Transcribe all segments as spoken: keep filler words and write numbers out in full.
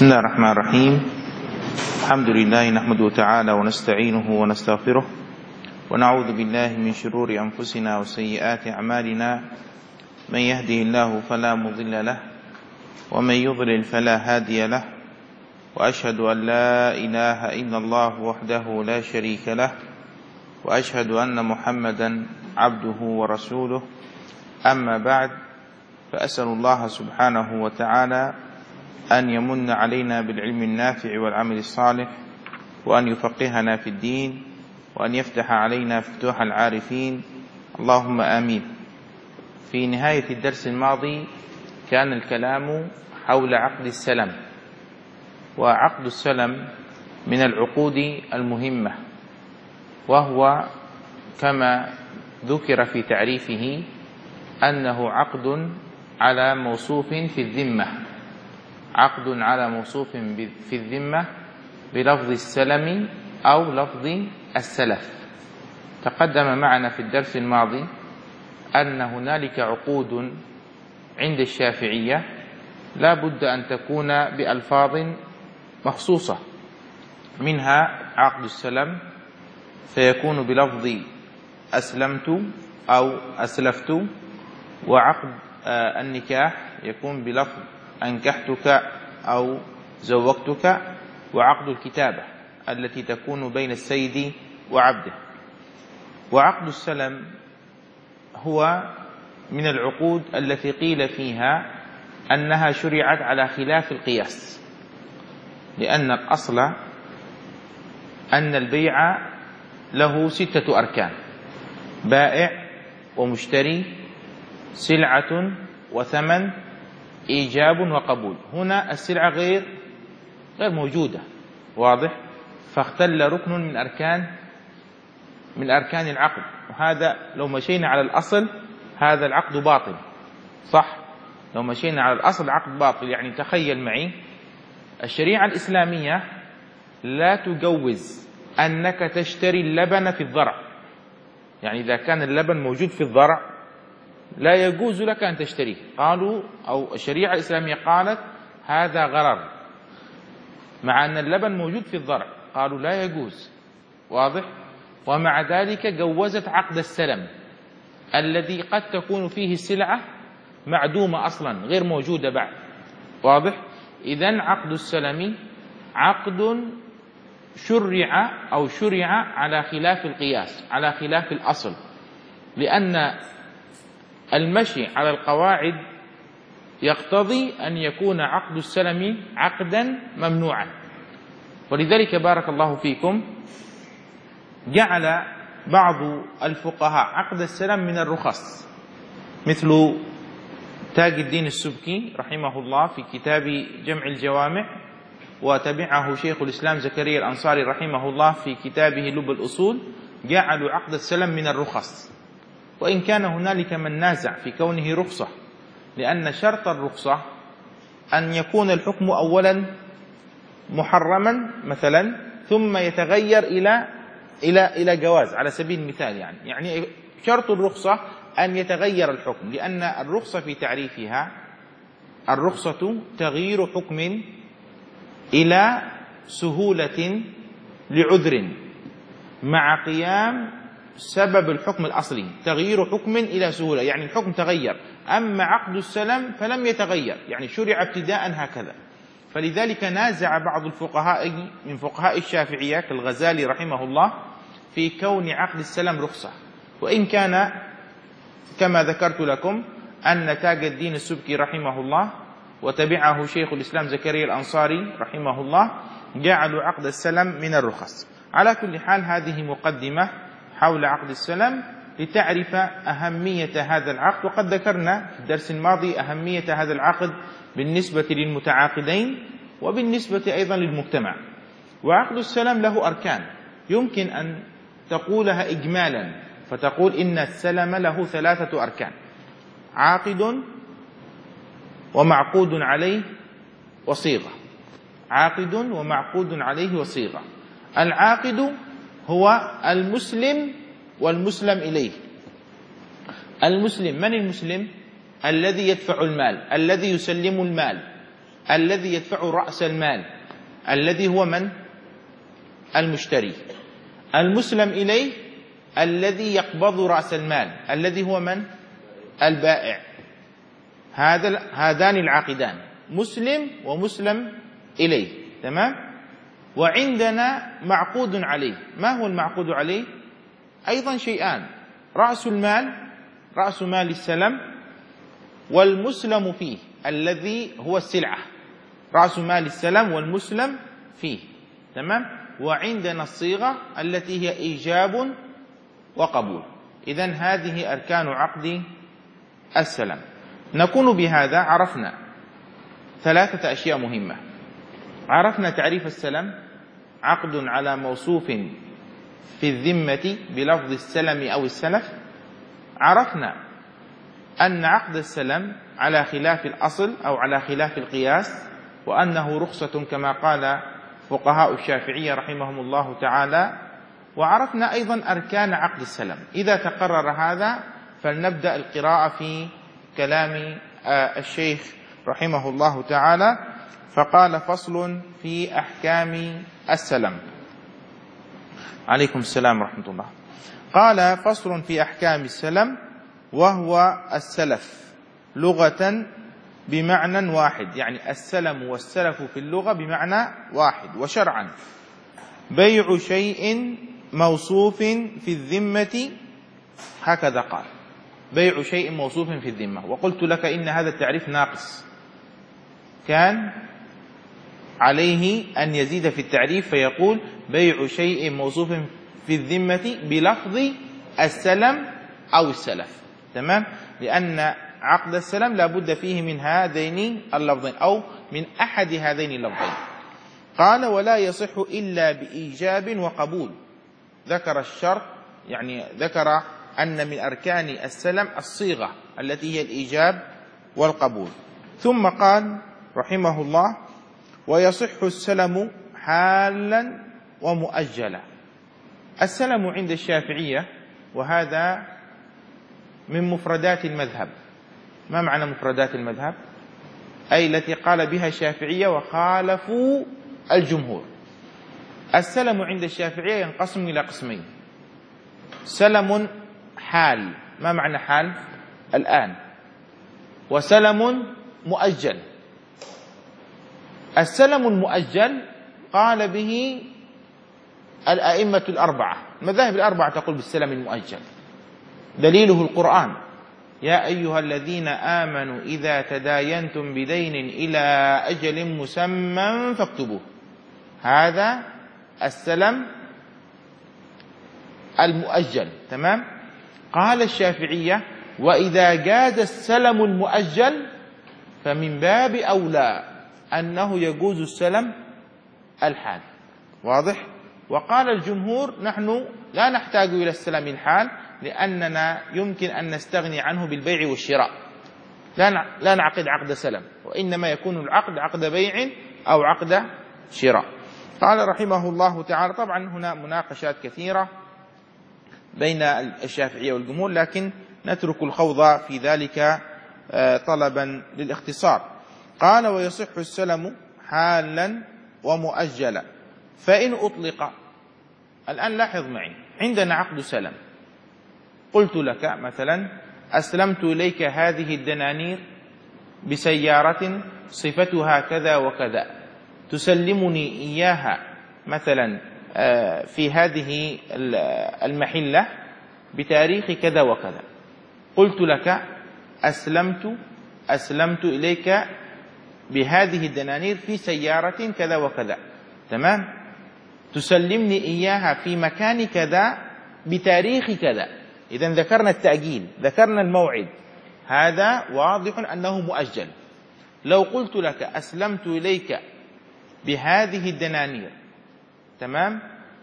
بسم الله الرحمن الرحيم. الحمد لله نحمده تعالى ونستعينه ونستغفره ونعوذ بالله من شرور أنفسنا وسيئات أعمالنا. من يهده الله فلا مضل له ومن يضلل فلا هادي له، وأشهد أن لا إله إلا الله وحده لا شريك له، وأشهد أن محمدا عبده ورسوله. أما بعد، فأسأل الله سبحانه وتعالى أن يمن علينا بالعلم النافع والعمل الصالح، وأن يفقهنا في الدين، وأن يفتح علينا فتوح العارفين، اللهم آمين. في نهاية الدرس الماضي كان الكلام حول عقد السلم، وعقد السلم من العقود المهمة، وهو كما ذكر في تعريفه أنه عقد على موصوف في الذمة، عقد على موصوف في الذمة بلفظ السلم أو لفظ السلف. تقدم معنا في الدرس الماضي أن هنالك عقود عند الشافعية لا بد أن تكون بألفاظ مخصوصة، منها عقد السلم فيكون بلفظ أسلمت أو أسلفت، وعقد النكاح يكون بلفظ أنكحتك أو زوجتك، وعقد الكتابة التي تكون بين السيد وعبده. وعقد السلم هو من العقود التي قيل فيها أنها شرعت على خلاف القياس، لأن الأصل أن البيع له ستة أركان: بائع ومشتري، سلعة وثمن، إيجاب وقبول. هنا السلعة غير غير موجودة، واضح؟ فاختل ركن من أركان من أركان العقد، وهذا لو مشينا على الأصل هذا العقد باطل، صح؟ لو مشينا على الأصل عقد باطل. يعني تخيل معي، الشريعة الإسلامية لا تجوز أنك تشتري اللبن في الضرع، يعني إذا كان اللبن موجود في الضرع لا يجوز لك أن تشتريه. قالوا أو الشريعة الإسلامية قالت هذا غرر، مع أن اللبن موجود في الضرع، قالوا لا يجوز، واضح؟ ومع ذلك جوزت عقد السلم الذي قد تكون فيه السلعة معدومة أصلا، غير موجودة بعد، واضح؟ إذن عقد السلم عقد شرع أو شرع على خلاف القياس، على خلاف الأصل، لأن المشي على القواعد يقتضي أن يكون عقد السلم عقدا ممنوعا. ولذلك بارك الله فيكم جعل بعض الفقهاء عقد السلم من الرخص، مثل تاج الدين السبكي رحمه الله في كتاب جمع الجوامع، وتبعه شيخ الإسلام زكريا الأنصاري رحمه الله في كتابه لب الأصول، جعلوا عقد السلم من الرخص. وإن كان هنالك من نازع في كونه رخصة، لأن شرط الرخصة أن يكون الحكم أولا محرما مثلا، ثم يتغير إلى إلى إلى جواز، على سبيل المثال. يعني يعني شرط الرخصة أن يتغير الحكم، لأن الرخصة في تعريفها الرخصة تغيير حكم إلى سهولة لعذر مع قيام سبب الحكم الأصلي. تغيير حكم إلى سهولة يعني الحكم تغير، أما عقد السلم فلم يتغير، يعني شرع ابتداء هكذا. فلذلك نازع بعض الفقهاء من فقهاء الشافعية كالغزالي رحمه الله في كون عقد السلم رخصة، وإن كان كما ذكرت لكم أن تاج الدين السبكي رحمه الله وتبعه شيخ الإسلام زكريا الأنصاري رحمه الله جعلوا عقد السلم من الرخص. على كل حال، هذه مقدمة حول عقد السلم لتعرف أهمية هذا العقد، وقد ذكرنا في الدرس الماضي أهمية هذا العقد بالنسبة للمتعاقدين وبالنسبة أيضا للمجتمع. وعقد السلم له أركان يمكن أن تقولها إجمالا، فتقول إن السلم له ثلاثة أركان: عاقد ومعقود عليه وصيغة. عاقد ومعقود عليه وصيغة. العاقد هو المسلم والمسلم إليه. المسلم، من المسلم؟ الذي يدفع المال، الذي يسلم المال، الذي يدفع رأس المال الذي هو من؟ المشتري. المسلم إليه الذي يقبض رأس المال الذي هو من؟ البائع. هذا هذان العاقدان مسلم ومسلم إليه. تمام. وعندنا معقود عليه. ما هو المعقود عليه؟ أيضا شيئان: رأس المال، رأس مال السلم، والمسلم فيه الذي هو السلعة. رأس مال السلم والمسلم فيه. تمام. وعندنا الصيغة التي هي إيجاب وقبول. إذن هذه أركان عقد السلم. نكون بهذا عرفنا ثلاثة أشياء مهمة. عرفنا تعريف السلم: عقد على موصوف في الذمة بلفظ السلم أو السلف. عرفنا أن عقد السلم على خلاف الأصل أو على خلاف القياس، وأنه رخصة كما قال فقهاء الشافعية رحمهم الله تعالى. وعرفنا أيضا أركان عقد السلم. إذا تقرر هذا فلنبدأ القراءة في كلام الشيخ رحمه الله تعالى. فقال: فصل في أحكام السلم. عليكم السلام ورحمة الله. قال: فصل في أحكام السلم، وهو السلف لغة بمعنى واحد، يعني السلم والسلف في اللغة بمعنى واحد. وشرعا: بيع شيء موصوف في الذمة، هكذا قال: بيع شيء موصوف في الذمة. وقلت لك إن هذا التعريف ناقص، كان عليه أن يزيد في التعريف فيقول: بيع شيء موصوف في الذمة بلفظ السلم أو السلف. تمام. لأن عقد السلم لا بد فيه من هذين اللفظين أو من أحد هذين اللفظين. قال: ولا يصح إلا بإيجاب وقبول. ذكر الشرط، يعني ذكر أن من أركان السلم الصيغة التي هي الإيجاب والقبول. ثم قال رحمه الله: ويصح السلم حالا ومؤجلا. السلم عند الشافعية، وهذا من مفردات المذهب. ما معنى مفردات المذهب؟ أي التي قال بها الشافعية وخالفوا الجمهور. السلم عند الشافعية ينقسم إلى قسمين: سلم حال. ما معنى حال؟ الآن. وسلم مؤجل. السلم المؤجل قال به الأئمة الأربعة، المذاهب الأربعة تقول بالسلم المؤجل. دليله القرآن: يا أيها الذين آمنوا إذا تداينتم بدين إلى أجل مسمى فاكتبوه. هذا السلم المؤجل. تمام. قال الشافعية: وإذا جاز السلم المؤجل فمن باب أولى أنه يجوز السلم الحال. واضح؟ وقال الجمهور: نحن لا نحتاج إلى السلم الحال، لأننا يمكن أن نستغني عنه بالبيع والشراء، لا نعقد عقد سلم، وإنما يكون العقد عقد بيع أو عقد شراء. قال رحمه الله تعالى: طبعا هنا مناقشات كثيرة بين الشافعية والجمهور، لكن نترك الخوض في ذلك طلبا للاختصار. قال: ويصح السلم حالا ومؤجلا فإن أطلق. الآن لاحظ معي، عندنا عقد سلم. قلت لك مثلا: أسلمت إليك هذه الدنانير بسيارة صفتها كذا وكذا، تسلمني إياها مثلا في هذه المحلة بتاريخ كذا وكذا. قلت لك: أسلمت أسلمت إليك بهذه الدنانير في سيارة كذا وكذا. تمام. تسلمني إياها في مكان كذا بتاريخ كذا. إذن ذكرنا التأجيل، ذكرنا الموعد، هذا واضح أنه مؤجل. لو قلت لك: أسلمت إليك بهذه الدنانير، تمام،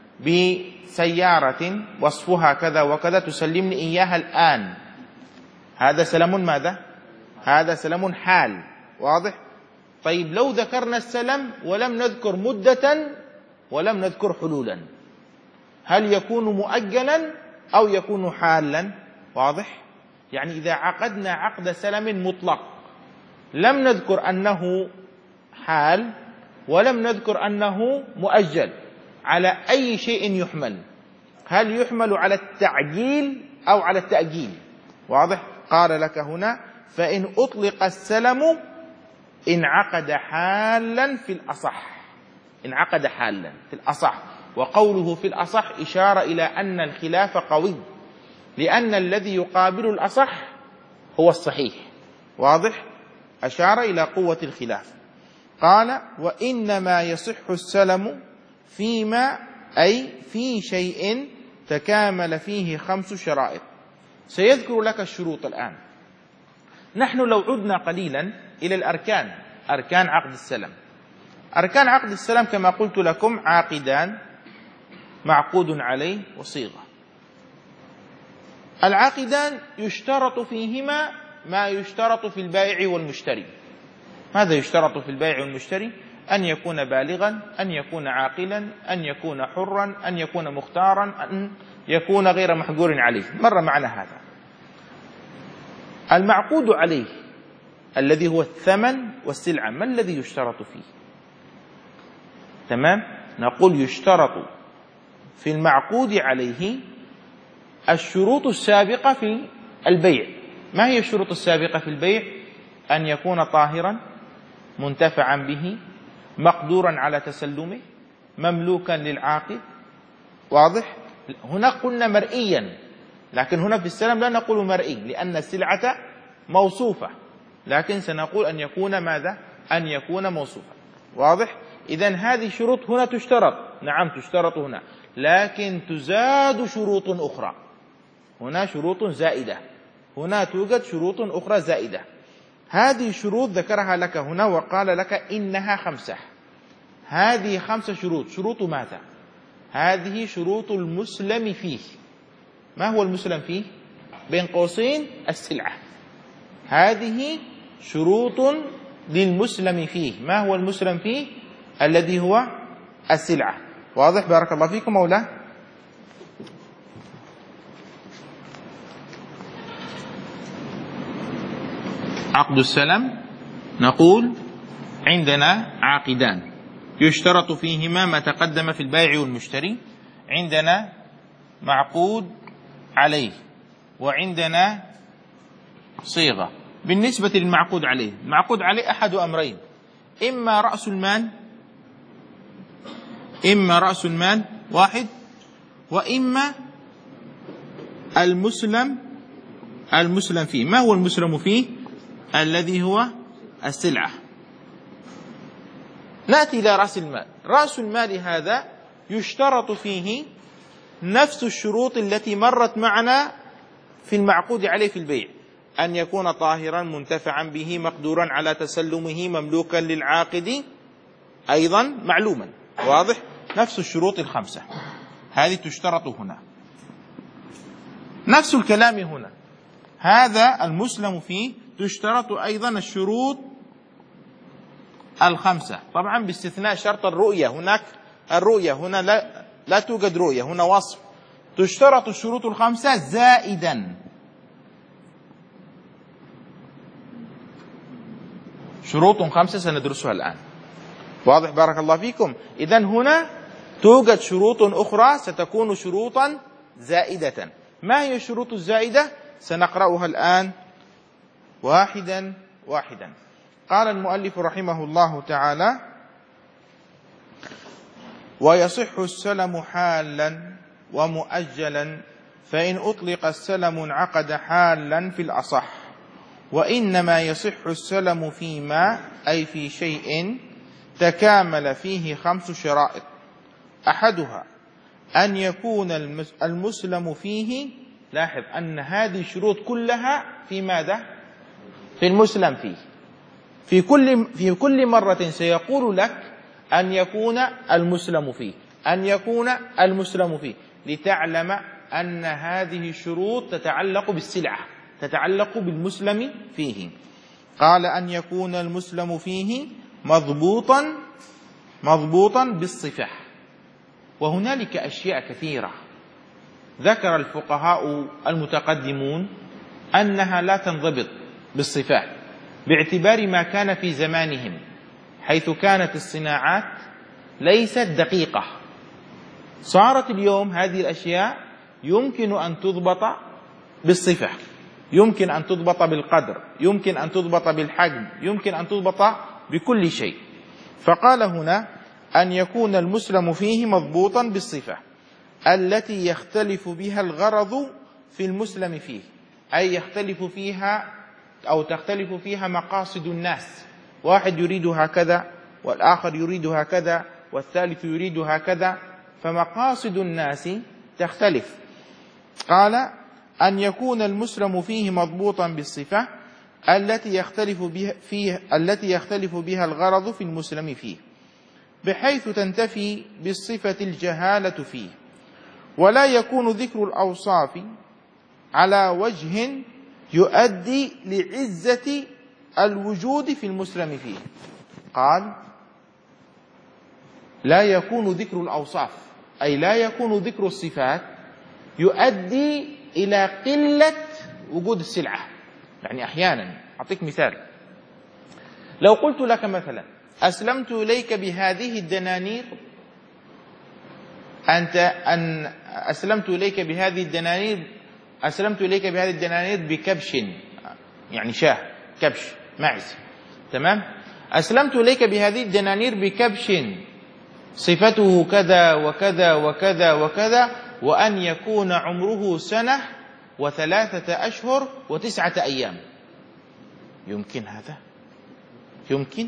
بسيارة وصفها كذا وكذا، تسلمني إياها الآن، هذا سلم ماذا؟ هذا سلم حال. واضح؟ طيب لو ذكرنا السلم ولم نذكر مدة ولم نذكر حلولا، هل يكون مؤجلا أو يكون حالا؟ واضح؟ يعني إذا عقدنا عقد سلم مطلق لم نذكر أنه حال ولم نذكر أنه مؤجل، على أي شيء يحمل؟ هل يحمل على التعجيل أو على التأجيل؟ واضح؟ قال لك هنا فإن أطلق السلم انعقد حالا في الأصح، انعقد حالا في الأصح. وقوله في الأصح إشارة إلى أن الخلاف قوي، لأن الذي يقابل الأصح هو الصحيح. واضح؟ أشار إلى قوة الخلاف. قال وإنما يصح السلم فيما أي في شيء تكامل فيه خمس شرائط. سيذكر لك الشروط الآن. نحن لو عدنا قليلا إلى الأركان، أركان عقد السلم. أركان عقد السلم كما قلت لكم عاقدان، معقود عليه وصيغة. العاقدان يشترط فيهما ما يشترط في البائع والمشتري. ماذا يشترط في البائع والمشتري؟ أن يكون بالغا، أن يكون عاقلا، أن يكون حرا، أن يكون مختارا، أن يكون غير محجور عليه. مر معنا هذا. المعقود عليه الذي هو الثمن والسلعة، ما الذي يشترط فيه؟ تمام؟ نقول يشترط في المعقود عليه الشروط السابقة في البيع. ما هي الشروط السابقة في البيع؟ أن يكون طاهرا، منتفعا به، مقدورا على تسلمه، مملوكا للعاقد. واضح؟ هنا قلنا مرئيا، لكن هنا في السلم لا نقول مرئي لأن السلعة موصوفة، لكن سنقول أن يكون ماذا؟ أن يكون موصوفا. واضح؟ إذن هذه شروط هنا تشترط، نعم تشترط هنا، لكن تزاد شروط أخرى. هنا شروط زائدة، هنا توجد شروط أخرى زائدة. هذه شروط ذكرها لك هنا وقال لك إنها خمسة. هذه خمسة شروط. شروط ماذا؟ هذه شروط المسلم فيه. ما هو المسلم فيه؟ بين قوسين السلعة. هذه شروط للمسلم فيه. ما هو المسلم فيه؟ الذي هو السلعة. واضح؟ بارك الله فيكم مولا. عقد السلم نقول عندنا عاقدان يشترط فيهما ما تقدم في البائع والمشتري. عندنا معقود عليه، وعندنا صيغة. بالنسبة للمعقود عليه، المعقود عليه أحد أمرين: إما رأس المال، إما رأس المال واحد، وإما المسلم المسلم فيه. ما هو المسلم فيه؟ الذي هو السلعة. نأتي إلى رأس المال. رأس المال هذا يشترط فيه نفس الشروط التي مرت معنا في المعقود عليه في البيع: أن يكون طاهرا، منتفعا به، مقدورا على تسلمه، مملوكا للعاقد، أيضا معلوما. واضح؟ نفس الشروط الخمسة هذه تشترط هنا. نفس الكلام هنا. هذا المسلم فيه تشترط أيضا الشروط الخمسة، طبعا باستثناء شرط الرؤية. هناك الرؤية، هنا لا, لا توجد رؤية، هنا وصف. تشترط الشروط الخمسة زائدا شروط خمسة سندرسها الآن. واضح؟ بارك الله فيكم. إذن هنا توجد شروط أخرى ستكون شروطا زائدة. ما هي الشروط الزائدة؟ سنقرأها الآن واحدا واحدا. قال المؤلف رحمه الله تعالى: ويصح السلم حالا ومؤجلا، فإن أطلق السلم انعقد حالا في الأصح. وإنما يصح السلم فيما أي في شيء تكامل فيه خمس شرائط: أحدها أن يكون المسلم فيه. لاحظ أن هذه الشروط كلها في ماذا؟ في المسلم فيه. في كل في كل مرة سيقول لك أن يكون المسلم فيه، أن يكون المسلم فيه، لتعلم أن هذه الشروط تتعلق بالسلعة، تتعلق بالمسلم فيه. قال: أن يكون المسلم فيه مضبوطا مضبوطا بالصفة. وهنالك أشياء كثيرة ذكر الفقهاء المتقدمون أنها لا تنضبط بالصفات باعتبار ما كان في زمانهم، حيث كانت الصناعات ليست دقيقة. صارت اليوم هذه الأشياء يمكن أن تضبط بالصفة، يمكن أن تضبط بالقدر، يمكن أن تضبط بالحجم، يمكن أن تضبط بكل شيء. فقال هنا أن يكون المسلم فيه مضبوطا بالصفة التي يختلف بها الغرض في المسلم فيه، أي يختلف فيها أو تختلف فيها مقاصد الناس، واحد يريد هكذا والآخر يريد هكذا والثالث يريد هكذا، فمقاصد الناس تختلف. قال أن يكون المسلم فيه مضبوطا بالصفة التي يختلف بها فيه التي يختلف بها الغرض في المسلم فيه، بحيث تنتفي بالصفة الجهالة فيه، ولا يكون ذكر الأوصاف على وجه يؤدي لعزة الوجود في المسلم فيه. قال لا يكون ذكر الأوصاف، أي لا يكون ذكر الصفات يؤدي إلى قلة وجود السلعة. يعني أحيانا أعطيك مثال، لو قلت لك مثلا أسلمت إليك بهذه الدنانير، أنت أن أسلمت إليك بهذه الدنانير أسلمت إليك بهذه الدنانير بكبش، يعني شاه، كبش معز، تمام؟ أسلمت إليك بهذه الدنانير بكبش صفته كذا وكذا وكذا وكذا، وأن يكون عمره سنة وثلاثة أشهر وتسعة أيام. يمكن هذا؟ يمكن؟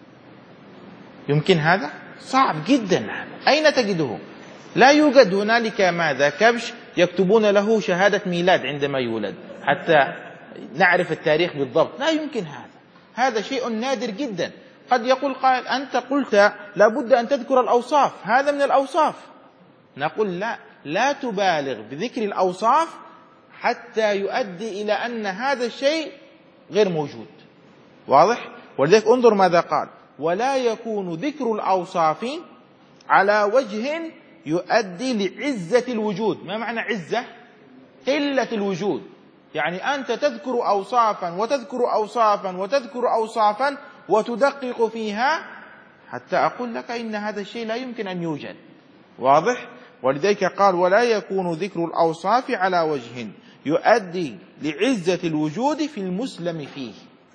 يمكن هذا؟ صعب جدا. أين تجده؟ لا يوجد هنالك ماذا؟ كبش يكتبون له شهادة ميلاد عندما يولد حتى نعرف التاريخ بالضبط. لا يمكن هذا، هذا شيء نادر جدا. قد يقول قائل أنت قلت لابد أن تذكر الأوصاف، هذا من الأوصاف. نقول لا، لا تبالغ بذكر الأوصاف حتى يؤدي إلى أن هذا الشيء غير موجود. واضح؟ ولذلك انظر ماذا قال: ولا يكون ذكر الأوصاف على وجه يؤدي لعزة الوجود. ما معنى عزة؟ قلة الوجود. يعني أنت تذكر أوصافا وتذكر أوصافا وتذكر أوصافا وتدقق فيها حتى أقول لك إن هذا الشيء لا يمكن أن يوجد. واضح؟ ولذلك قال: ولا يكون ذكر الأوصاف على وجه يؤدي لعزة الوجود في المسلم فيه.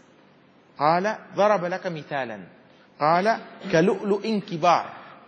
قال ضرب لك مثالا، قال كلؤلؤ كبار.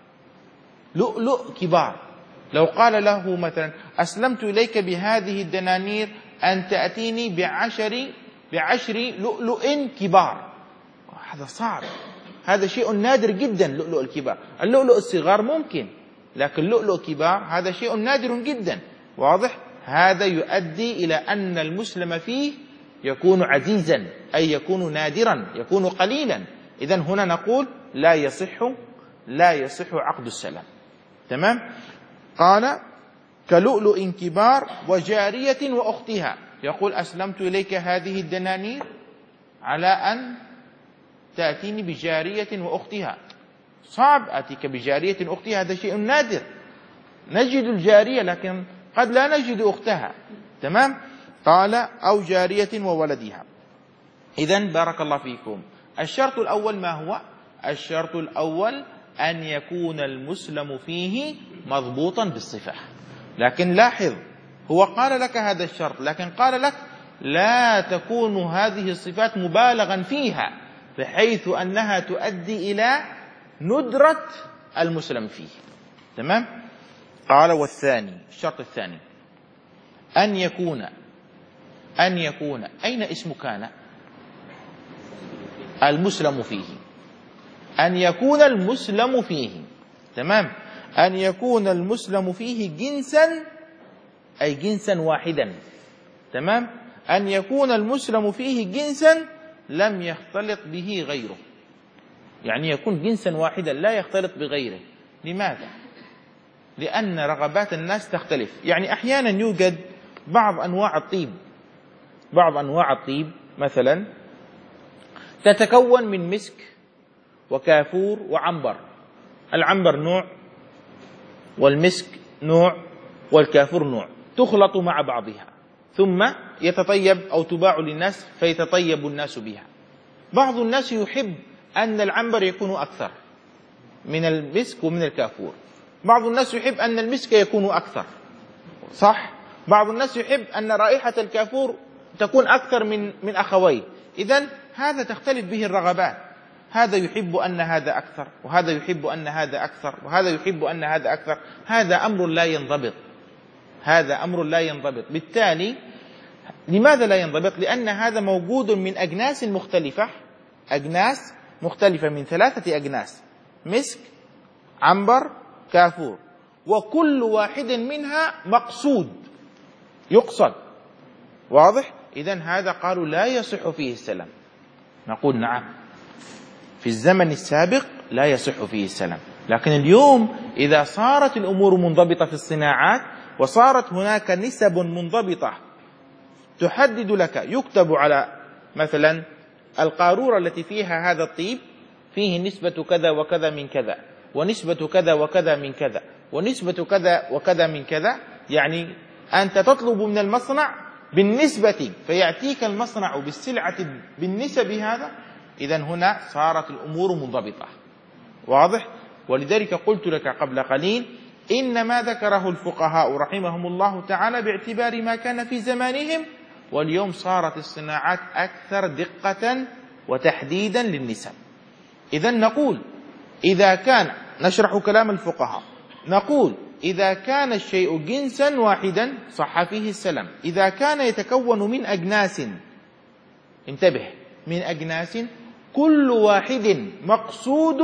لؤلؤ كبار، لو قال له مثلا أسلمت إليك بهذه الدنانير أن تأتيني بعشر بعشر لؤلؤ كبار، هذا صعب، هذا شيء نادر جدا. لؤلؤ الكبار، اللؤلؤ الصغار ممكن، لكن لؤلؤ كبار هذا شيء نادر جدا. واضح؟ هذا يؤدي إلى أن المسلم فيه يكون عزيزا، أي يكون نادرا، يكون قليلا. إذن هنا نقول لا يصح لا يصح عقد السلام. تمام؟ قال كلؤلؤ كبار وجارية وأختها. يقول أسلمت إليك هذه الدنانير على أن تأتيني بجارية وأختها. صعب أتيك بجارية أختها، هذا شيء نادر. نجد الجارية لكن قد لا نجد أختها. تمام؟ قال أو جارية وولدها. إذن بارك الله فيكم، الشرط الأول ما هو؟ الشرط الأول أن يكون المسلم فيه مضبوطا بالصفة. لكن لاحظ، هو قال لك هذا الشرط، لكن قال لك لا تكون هذه الصفات مبالغا فيها بحيث أنها تؤدي إلى ندرة المسلم فيه. تمام؟ قال والثاني، الشرط الثاني أن يكون أن يكون أين اسم كان؟ المسلم فيه، أن يكون المسلم فيه. تمام؟ أن يكون المسلم فيه جنسا، أي جنسا واحدا. تمام؟ أن يكون المسلم فيه جنسا لم يختلط به غيره، يعني يكون جنسا واحدا لا يختلط بغيره. لماذا؟ لأن رغبات الناس تختلف. يعني أحيانا يوجد بعض أنواع الطيب، بعض أنواع الطيب مثلا تتكون من مسك وكافور وعنبر. العنبر نوع والمسك نوع والكافور نوع، تخلط مع بعضها ثم يتطيب أو تباع للناس فيتطيب الناس بها. بعض الناس يحب أن العنبر يكون أكثر من المسك ومن الكافور. بعض الناس يحب أن المسك يكون أكثر، صح؟ بعض الناس يحب أن رائحة الكافور تكون أكثر من من أخويه. إذن هذا تختلف به الرغبات، هذا يحب أن هذا أكثر، وهذا يحب أن هذا أكثر، وهذا يحب أن هذا أكثر. هذا أمر لا ينضبط، هذا أمر لا ينضبط. بالتالي لماذا لا ينضبط؟ لأن هذا موجود من أجناس مختلفة، أجناس مختلفة من ثلاثة أجناس: مسك، عنبر، كافور، وكل واحد منها مقصود يقصد. واضح؟ إذن هذا قالوا لا يصح فيه السلام. نقول نعم، في الزمن السابق لا يصح فيه السلام، لكن اليوم إذا صارت الأمور منضبطة في الصناعات وصارت هناك نسب منضبطة تحدد لك، يكتب على مثلا القارورة التي فيها هذا الطيب فيه نسبة كذا وكذا من كذا، ونسبة كذا وكذا من كذا، ونسبة كذا وكذا من كذا. يعني أنت تطلب من المصنع بالنسبة فيأتيك المصنع بالسلعة بالنسب هذا. إذن هنا صارت الأمور منضبطة. واضح؟ ولذلك قلت لك قبل قليل إنما ذكره الفقهاء رحمهم الله تعالى باعتبار ما كان في زمانهم، واليوم صارت الصناعات أكثر دقة وتحديدا للنسب. إذن نقول إذا كان، نشرح كلام الفقهاء، نقول إذا كان الشيء جنسا واحدا صح فيه السلام. إذا كان يتكون من أجناس، انتبه، من أجناس كل واحد مقصود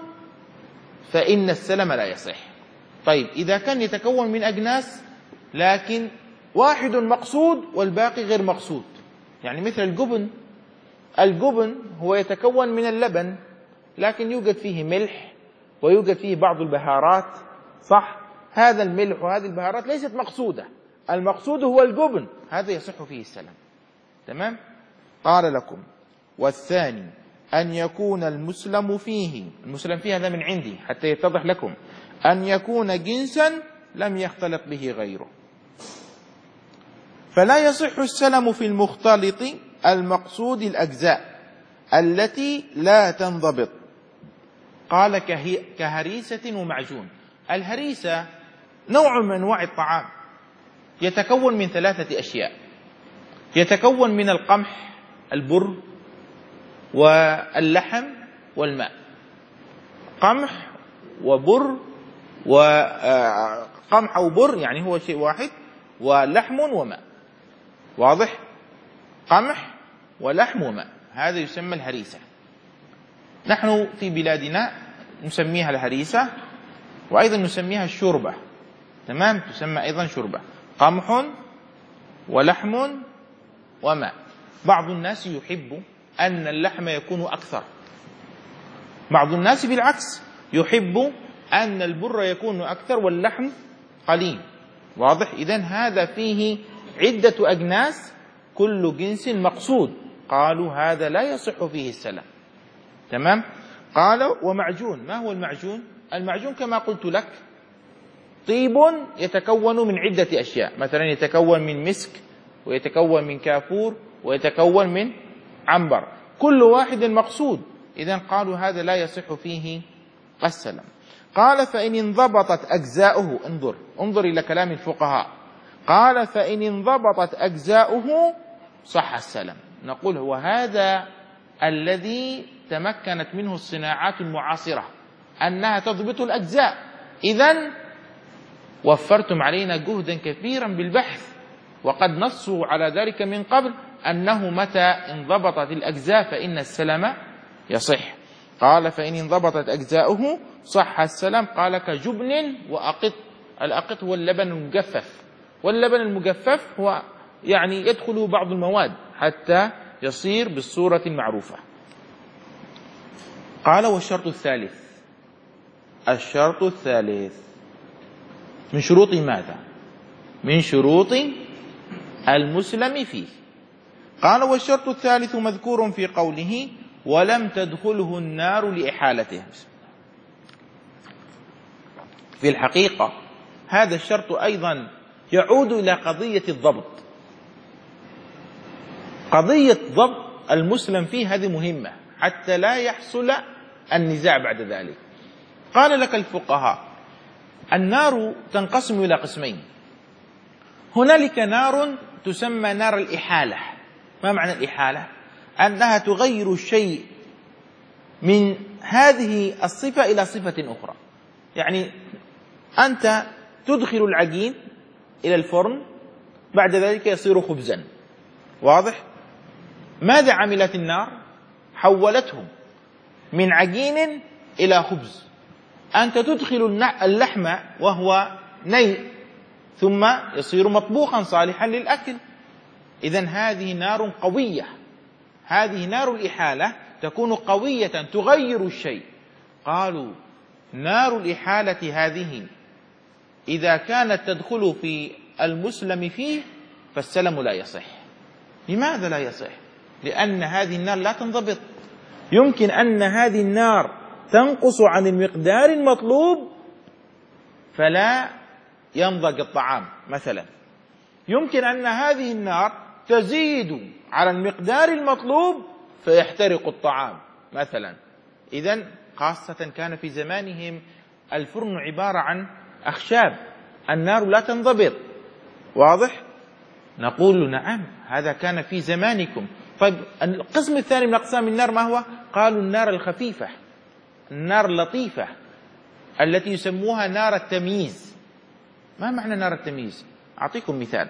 فإن السلام لا يصح. طيب إذا كان يتكون من أجناس لكن واحد مقصود والباقي غير مقصود، يعني مثل الجبن، الجبن هو يتكون من اللبن لكن يوجد فيه ملح ويوجد فيه بعض البهارات، صح؟ هذا الملح وهذه البهارات ليست مقصودة، المقصود هو الجبن، هذا يصح فيه السلام. تمام؟ قال لكم: والثاني أن يكون المسلم فيه، المسلم فيه هذا من عندي حتى يتضح لكم، أن يكون جنسا لم يختلط به غيره، فلا يصح السلم في المختلط المقصود الأجزاء التي لا تنضبط. قال كهريسة ومعجون. الهريسة نوع من أنواع الطعام يتكون من ثلاثة أشياء، يتكون من القمح، البر، واللحم والماء. قمح وبر، وقمح وبر يعني هو شيء واحد، ولحم وماء. واضح؟ قمح ولحم وماء، هذا يسمى الهريسة. نحن في بلادنا نسميها الهريسة، وأيضا نسميها الشوربة. تمام؟ تسمى أيضا شوربة، قمح ولحم وماء. بعض الناس يحب أن اللحم يكون أكثر، بعض الناس بالعكس يحب أن البر يكون أكثر واللحم قليل. واضح؟ إذن هذا فيه عدة أجناس كل جنس مقصود، قالوا هذا لا يصح فيه السلام. تمام؟ قالوا ومعجون. ما هو المعجون؟ المعجون كما قلت لك طيب يتكون من عدة أشياء، مثلا يتكون من مسك، ويتكون من كافور، ويتكون من عنبر، كل واحد مقصود. إذن قالوا هذا لا يصح فيه السلام. قال فإن انضبطت أجزاؤه، انظر انظر إلى كلام الفقهاء، قال فإن انضبطت أجزاؤه صح السلام. نقول هو هذا الذي تمكنت منه الصناعات المعاصرة، أنها تضبط الأجزاء. إذن وفرتم علينا جهدا كثيرا بالبحث، وقد نصوا على ذلك من قبل أنه متى انضبطت الأجزاء فإن السلام يصح. قال فإن انضبطت أجزاؤه صح السلام. قال كجبن وأقط. الأقط هو اللبن المجفف، واللبن المجفف هو يعني يدخل بعض المواد حتى يصير بالصورة المعروفة. قال والشرط الثالث، الشرط الثالث من شروط ماذا؟ من شروط المسلم فيه. قال والشرط الثالث مذكور في قوله ولم تدخله النار لإحالته. في الحقيقة هذا الشرط أيضا يعود إلى قضية الضبط. قضية ضبط المسلم فيه هذه مهمة حتى لا يحصل النزاع بعد ذلك. قال لك الفقهاء النار تنقسم إلى قسمين. هنالك نار تسمى نار الإحالة. ما معنى الإحالة؟ أنها تغير الشيء من هذه الصفة إلى صفة أخرى. يعني أنت تدخل العجين إلى الفرن، بعد ذلك يصير خبزا. واضح؟ ماذا عملت النار؟ حولته من عجين إلى خبز. أنت تدخل اللحم وهو ني ثم يصير مطبوخا صالحا للأكل. إذن هذه نار قوية، هذه نار الإحالة تكون قوية تغير الشيء. قالوا نار الإحالة هذه إذا كانت تدخل في المسلم فيه فالسلم لا يصح. لماذا لا يصح؟ لأن هذه النار لا تنضبط. يمكن أن هذه النار تنقص عن المقدار المطلوب فلا ينضج الطعام مثلا. يمكن أن هذه النار تزيد على المقدار المطلوب فيحترق الطعام مثلا. إذن خاصة كان في زمانهم الفرن عبارة عن أخشاب، النار لا تنضبط. واضح؟ نقول نعم هذا كان في زمانكم. طيب القسم الثاني من أقسام النار ما هو؟ قالوا النار الخفيفة، النار اللطيفة التي يسموها نار التمييز. ما معنى نار التمييز؟ أعطيكم مثال.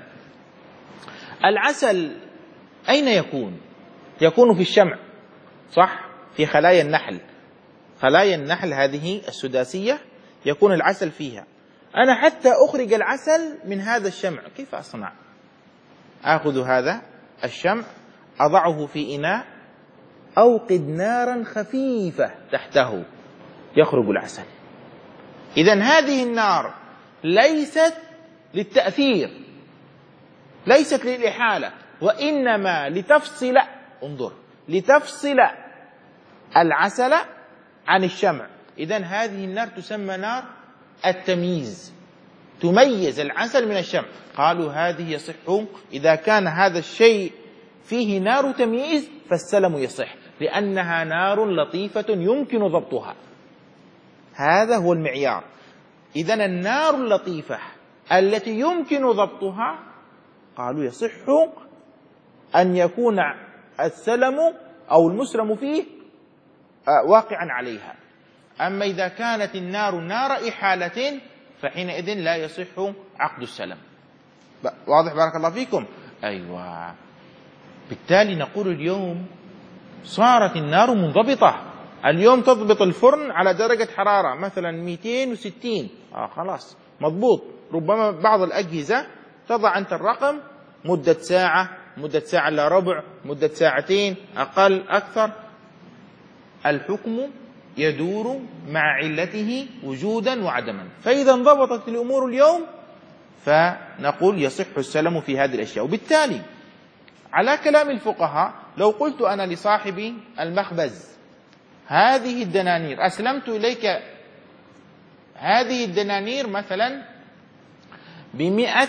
العسل أين يكون؟ يكون في الشمع، صح؟ في خلايا النحل. خلايا النحل هذه السداسية يكون العسل فيها. أنا حتى أخرج العسل من هذا الشمع كيف أصنع؟ آخذ هذا الشمع أضعه في إناء، أوقد نارا خفيفة تحته يخرج العسل. إذن هذه النار ليست للتأثير، ليست للإحالة، وإنما لتفصل، انظر، لتفصل العسل عن الشمع. إذن هذه النار تسمى نار التمييز، تميز العسل من الشمع. قالوا هذه يصح إذا كان هذا الشيء فيه نار تمييز فالسلم يصح، لأنها نار لطيفة يمكن ضبطها. هذا هو المعيار. إذن النار اللطيفة التي يمكن ضبطها قالوا يصح أن يكون السلم أو المسلم فيه واقعا عليها. أما إذا كانت النار نار إحالة فحينئذ لا يصح عقد السلم. واضح؟ بارك الله فيكم. أيوة. بالتالي نقول اليوم صارت النار منضبطة. اليوم تضبط الفرن على درجة حرارة مثلا مئتين وستين، آه خلاص مضبوط. ربما بعض الأجهزة تضع أنت الرقم مدة ساعة، مدة ساعة إلا ربع، مدة ساعتين، أقل أكثر. الحكم يدور مع علته وجودا وعدما. فإذا انضبطت الأمور اليوم فنقول يصح السلم في هذه الأشياء. وبالتالي على كلام الفقهاء لو قلت أنا لصاحب المخبز هذه الدنانير أسلمت إليك هذه الدنانير مثلا بمئة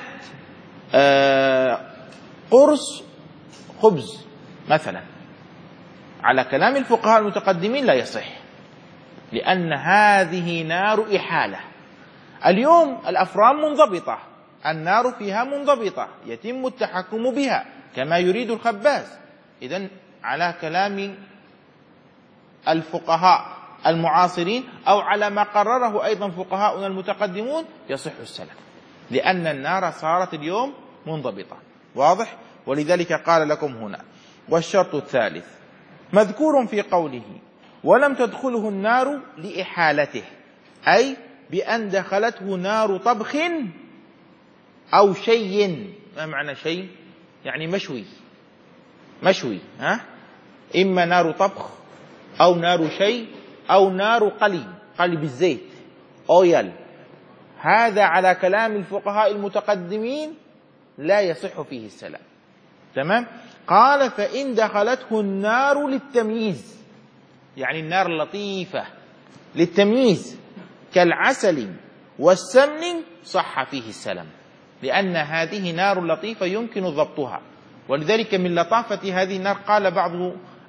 قرص خبز مثلا، على كلام الفقهاء المتقدمين لا يصح، لأن هذه نار إحالة. اليوم الأفران منضبطة، النار فيها منضبطة، يتم التحكم بها كما يريد الخباز. إذن على كلام الفقهاء المعاصرين أو على ما قرره أيضا فقهاؤنا المتقدمون يصح السلم، لأن النار صارت اليوم منضبطة. واضح؟ ولذلك قال لكم هنا والشرط الثالث مذكور في قوله ولم تدخله النار لإحالته، أي بأن دخلته نار طبخ أو شيء. ما معنى شيء؟ يعني مشوي، مشوي ها؟ إما نار طبخ أو نار شيء أو نار قلي، قلي بالزيت، أويل. هذا على كلام الفقهاء المتقدمين لا يصح فيه السلام. تمام؟ قال فإن دخلته النار للتمييز، يعني النار اللطيفة للتمييز كالعسل والسمن صح فيه السلام، لأن هذه نار لطيفة يمكن ضبطها. ولذلك من لطافة هذه النار قال بعض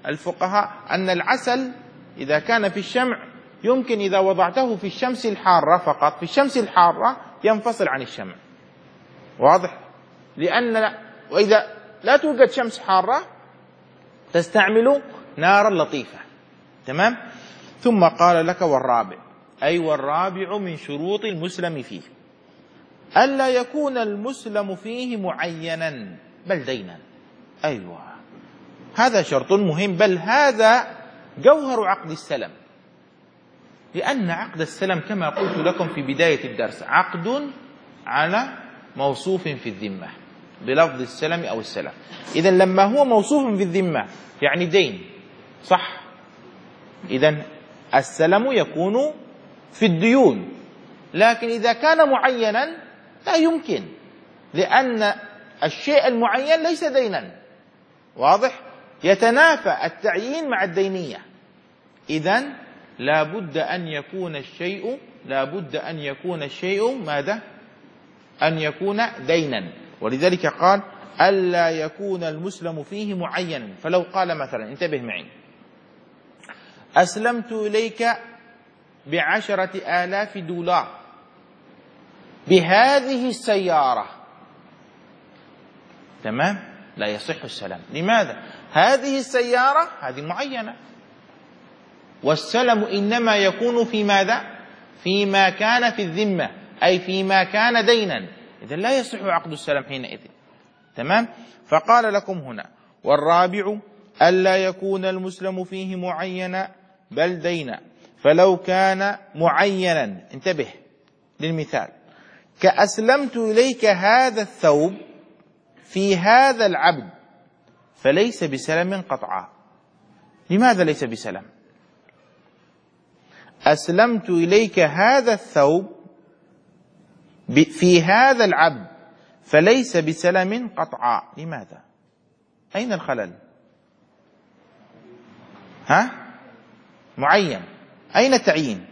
الفقهاء أن العسل إذا كان في الشمع يمكن إذا وضعته في الشمس الحارة فقط، في الشمس الحارة ينفصل عن الشمع. واضح؟ لأن وإذا لا توجد شمس حارة تستعمل نارا لطيفة. تمام؟ ثم قال لك والرابع، أي والرابع من شروط المسلم فيه ألا يكون المسلم فيه معينا بل دينا. أيوة، هذا شرط مهم، بل هذا جوهر عقد السلم. لأن عقد السلم كما قلت لكم في بداية الدرس عقد على موصوف في الذمة بلفظ السلم أو السلم. إذن لما هو موصوف في الذمة يعني دين، صح؟ إذن السلم يكون في الديون، لكن إذا كان معينا لا يمكن، لأن الشيء المعين ليس دينا. واضح؟ يتنافى التعيين مع الدينية. إذن لا بد أن يكون الشيء لا بد أن يكون الشيء ماذا؟ أن يكون دينا. ولذلك قال ألا يكون المسلم فيه معينا. فلو قال مثلا، انتبه معي، أسلمت إليك بعشرة آلاف دولار بهذه السيارة، تمام؟ لا يصح السلام. لماذا؟ هذه السيارة هذه معينة، والسلم إنما يكون في ماذا؟ فيما كان في الذمة، أي فيما كان دينا. إذن لا يصح عقد السلام حينئذ. تمام؟ فقال لكم هنا والرابع ألا يكون المسلم فيه معينا بل دينا، فلو كان معينا، انتبه للمثال، كأسلمت إليك هذا الثوب في هذا العبد فليس بسلم قطعا. لماذا ليس بسلم؟ أسلمت إليك هذا الثوب في هذا العبد فليس بسلم قطعا. لماذا؟ أين الخلل؟ ها؟ معين، أين التعيين؟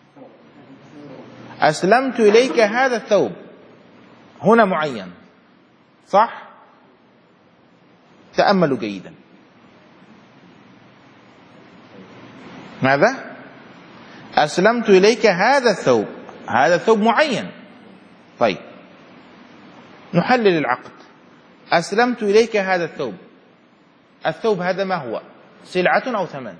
أسلمت إليك هذا الثوب هنا معين، صح؟ تأملوا جيدا. ماذا؟ أسلمت إليك هذا الثوب، هذا الثوب معين. طيب نحلل العقد. أسلمت إليك هذا الثوب، الثوب هذا ما هو؟ سلعة أو ثمن؟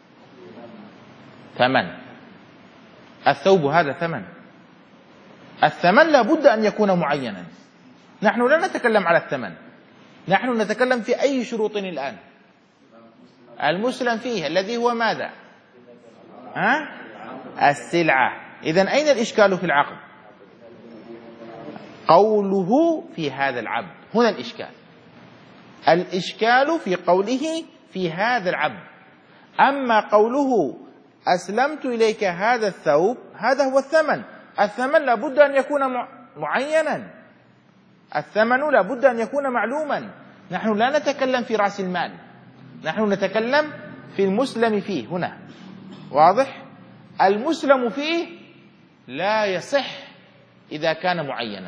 ثمن. الثوب هذا ثمن. الثمن لا بد أن يكون معينا. نحن لا نتكلم على الثمن، نحن نتكلم في أي شروط الآن؟ المسلم فيه الذي هو ماذا؟ ها؟ السلعة. إذن أين الإشكال في العقد؟ قوله في هذا العبد، هنا الإشكال. الإشكال في قوله في هذا العبد. أما قوله أسلمت إليك هذا الثوب، هذا هو الثمن. الثمن لا بد أن يكون معينا، الثمن لا بد أن يكون معلوما. نحن لا نتكلم في رأس المال، نحن نتكلم في المسلم فيه هنا. واضح؟ المسلم فيه لا يصح إذا كان معينا.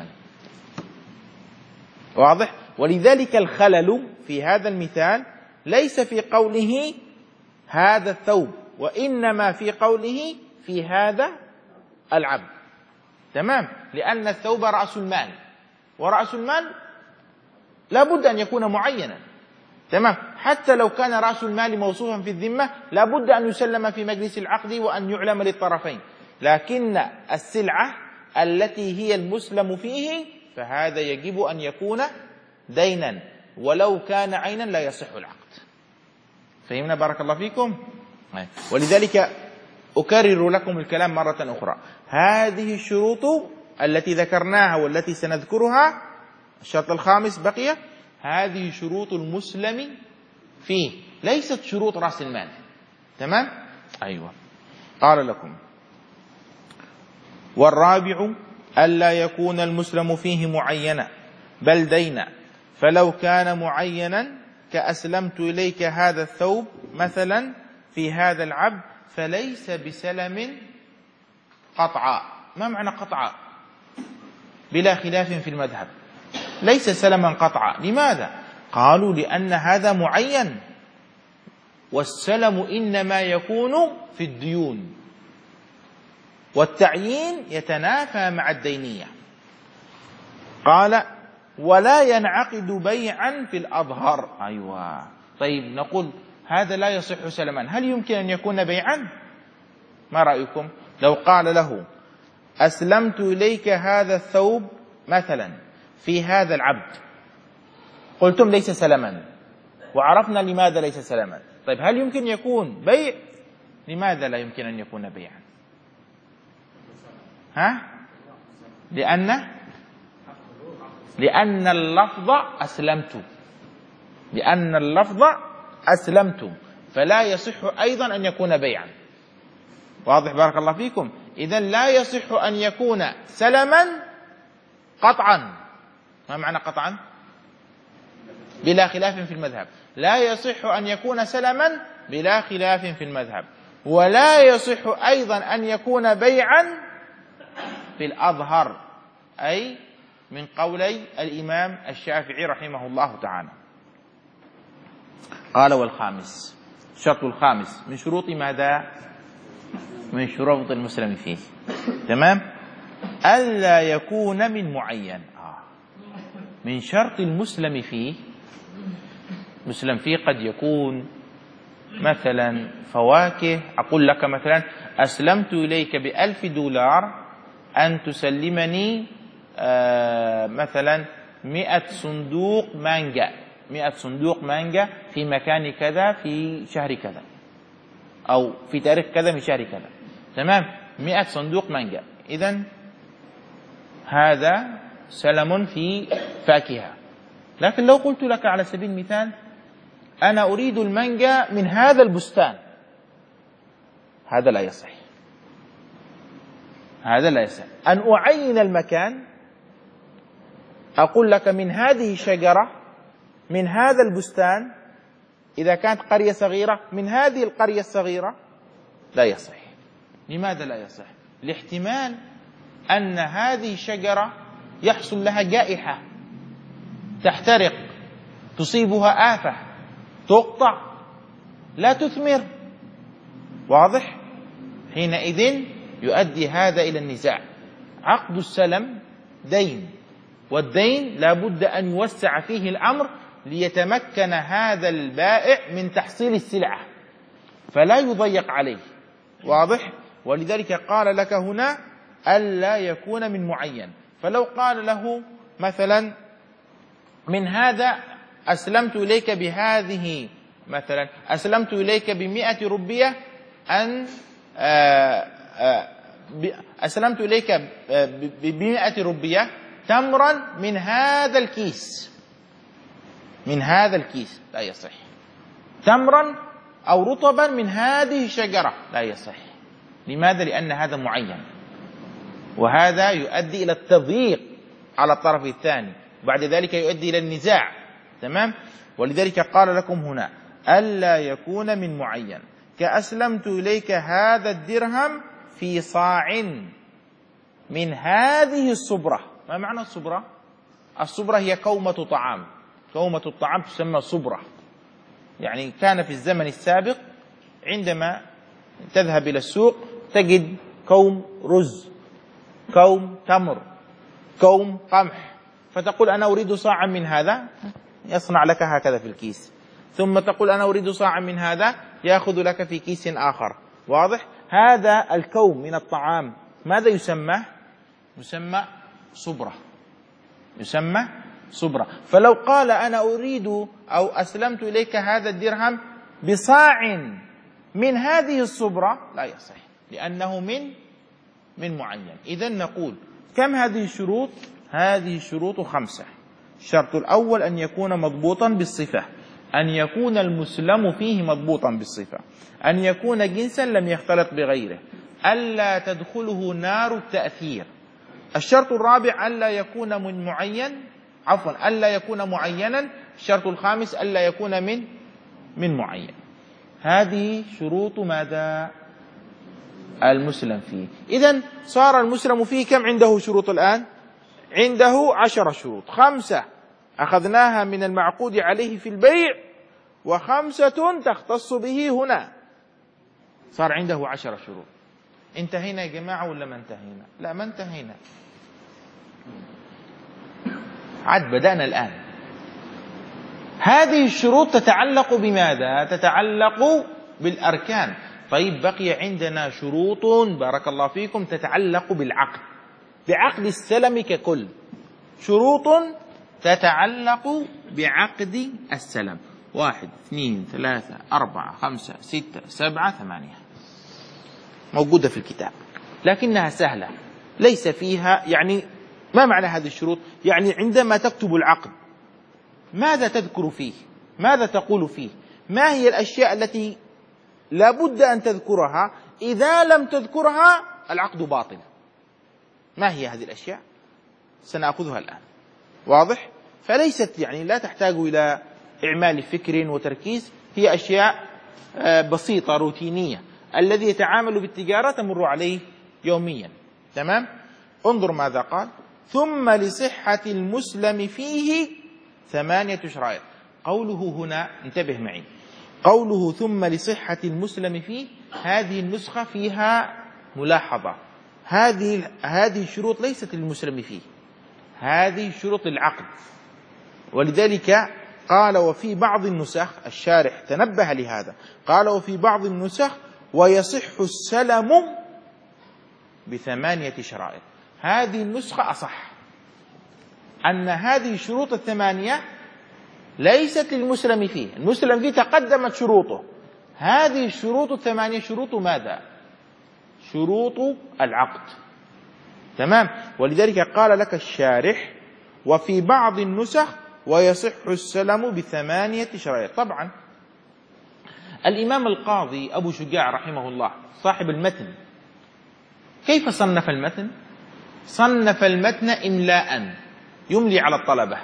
واضح؟ ولذلك الخلل في هذا المثال ليس في قوله هذا الثوب، وإنما في قوله في هذا العبد. تمام؟ لأن الثوب رأس المال، ورأس المال لا بد أن يكون معينا. تمام؟ حتى لو كان رأس المال موصوفا في الذمة لا بد أن يسلم في مجلس العقد وأن يعلم للطرفين. لكن السلعة التي هي المسلم فيه فهذا يجب أن يكون دينا، ولو كان عينا لا يصح العقد. فهمنا؟ بارك الله فيكم. ولذلك أكرر لكم الكلام مرة أخرى. هذه الشروط التي ذكرناها والتي سنذكرها، الشرط الخامس بقي، هذه شروط المسلم فيه، ليست شروط رأس المال. تمام؟ أيوة. قال لكم والرابع ألا يكون المسلم فيه معينا بل دينا، فلو كان معينا كأسلمت إليك هذا الثوب مثلا في هذا العبد فليس بسلم قطعا. ما معنى قطعا؟ بلا خلاف في المذهب ليس سلما قطعا. لماذا؟ قالوا لأن هذا معين، والسلم إنما يكون في الديون، والتعيين يتنافى مع الدينية. قال ولا ينعقد بيعا في الأظهر. أيوة، طيب نقول هذا لا يصح سلما، هل يمكن أن يكون بيعا؟ ما رأيكم لو قال له أسلمت إليك هذا الثوب مثلا في هذا العبد، قلتم ليس سلما وعرفنا لماذا ليس سلما، طيب هل يمكن يكون بيع؟ لماذا لا يمكن أن يكون بيعا؟ ها؟ لأن لأن اللفظ أسلمت، لأن اللفظ أسلمت، فلا يصح أيضا أن يكون بيعا. واضح؟ بارك الله فيكم. إذن لا يصح أن يكون سلما قطعا. ما معنى قطعا؟ بلا خلاف في المذهب. لا يصح أن يكون سلما بلا خلاف في المذهب، ولا يصح أيضا أن يكون بيعا في الأظهر، أي من قولي الإمام الشافعي رحمه الله تعالى. قال والخامس، الشرط الخامس من شروط ماذا؟ من شروط المسلم فيه، تمام، ألا يكون من معين. آه. من شرط المسلم فيه، مسلم فيه قد يكون مثلا فواكه. أقول لك مثلا أسلمت إليك بألف دولار أن تسلمني آه مثلا مئة صندوق مانجا، مئة صندوق مانجا في مكان كذا في شهر كذا، أو في تاريخ كذا من شهر كذا، تمام، مئة صندوق مانجا. إذن هذا سلم في فاكهة. لكن لو قلت لك على سبيل المثال أنا أريد المانجا من هذا البستان، هذا لا يصح، هذا لا يصح. أن أعين المكان، أقول لك من هذه الشجرة، من هذا البستان، إذا كانت قرية صغيرة من هذه القرية الصغيرة، لا يصح. لماذا لا يصح؟ لاحتمال أن هذه الشجرة يحصل لها جائحة، تحترق، تصيبها آفة، تقطع، لا تثمر. واضح؟ حينئذ يؤدي هذا إلى النزاع. عقد السلم دين، والدين لا بد أن يوسع فيه الأمر ليتمكن هذا البائع من تحصيل السلعة، فلا يضيق عليه. واضح؟ ولذلك قال لك هنا ألا يكون من معين. فلو قال له مثلا من هذا أسلمت إليك بهذه، مثلا أسلمت إليك بمئة ربية أن أسلمت إليك بمئة ربية تمرا من هذا الكيس، من هذا الكيس، لا يصح. تمرا أو رطبا من هذه الشجرة، لا يصح. لماذا؟ لأن هذا معين، وهذا يؤدي إلى التضييق على الطرف الثاني، بعد ذلك يؤدي إلى النزاع، تمام. ولذلك قال لكم هنا ألا يكون من معين، كأسلمت إليك هذا الدرهم في صاع من هذه الصبرة. ما معنى الصبرة؟ الصبرة هي كومة طعام، كومة الطعام تسمى صبرة. يعني كان في الزمن السابق عندما تذهب إلى السوق تجد كوم رز، كوم تمر، كوم قمح، فتقول أنا أريد صاعا من هذا، يصنع لك هكذا في الكيس، ثم تقول أنا أريد صاعا من هذا، يأخذ لك في كيس آخر. واضح؟ هذا الكوم من الطعام ماذا يسمى؟ يسمى صبرة، يسمى صبرة. فلو قال أنا أريد أو أسلمت إليك هذا الدرهم بصاع من هذه الصبرة، لا يصح، لأنه من من معين. إذن نقول كم هذه الشروط؟ هذه الشروط خمسة. الشرط الأول أن يكون مضبوطا بالصفة، أن يكون المسلم فيه مضبوطا بالصفة، أن يكون جنسا لم يختلط بغيره، ألا تدخله نار التأثير. الشرط الرابع ألا يكون من معين، عفوا ألا يكون معينا. الشرط الخامس ألا يكون من من معين. هذه شروط ماذا؟ المسلم فيه. إذن صار المسلم فيه كم عنده شروط الآن؟ عنده عشر شروط، خمسة أخذناها من المعقود عليه في البيع، وخمسة تختص به هنا، صار عنده عشر شروط. انتهينا يا جماعة ولا ما انتهينا؟ لا ما انتهينا، عاد بدأنا الآن. هذه الشروط تتعلق بماذا؟ تتعلق بالأركان. طيب بقي عندنا شروط بارك الله فيكم تتعلق بالعقد، بعقد السلم ككل، شروط تتعلق بعقد السلم. واحد اثنين ثلاثة أربعة خمسة ستة سبعة ثمانية، موجودة في الكتاب لكنها سهلة ليس فيها. يعني ما معنى هذه الشروط؟ يعني عندما تكتب العقد ماذا تذكر فيه؟ ماذا تقول فيه؟ ما هي الأشياء التي لا بد أن تذكرها؟ إذا لم تذكرها العقد باطل. ما هي هذه الأشياء؟ سنأخذها الآن. واضح؟ فليست يعني لا تحتاج إلى إعمال فكر وتركيز، هي أشياء بسيطة روتينية. الذي يتعامل بالتجارة تمر عليه يوميا. تمام؟ انظر ماذا قال: ثم لصحة المسلم فيه ثمانية شرائط. قوله هنا انتبه معي، قوله ثم لصحة المسلم فيه، هذه النسخة فيها ملاحظة. هذه هذه الشروط ليست للمسلم فيه، هذه شروط العقد. ولذلك قال وفي بعض النسخ، الشارح تنبه لهذا، قال وفي بعض النسخ ويصح السلم بثمانية شرائط. هذه النسخة أصح، أن هذه الشروط الثمانية ليست للمسلم فيه، المسلم فيه تقدمت شروطه. هذه الشروط الثمانية شروط ماذا؟ شروط العقد. تمام؟ ولذلك قال لك الشارح وفي بعض النسخ ويصح السلم بثمانية شرائط. طبعا الإمام القاضي أبو شجاع رحمه الله صاحب المتن كيف صنف المتن؟ صنف المتن إملاء يملي على الطلبة.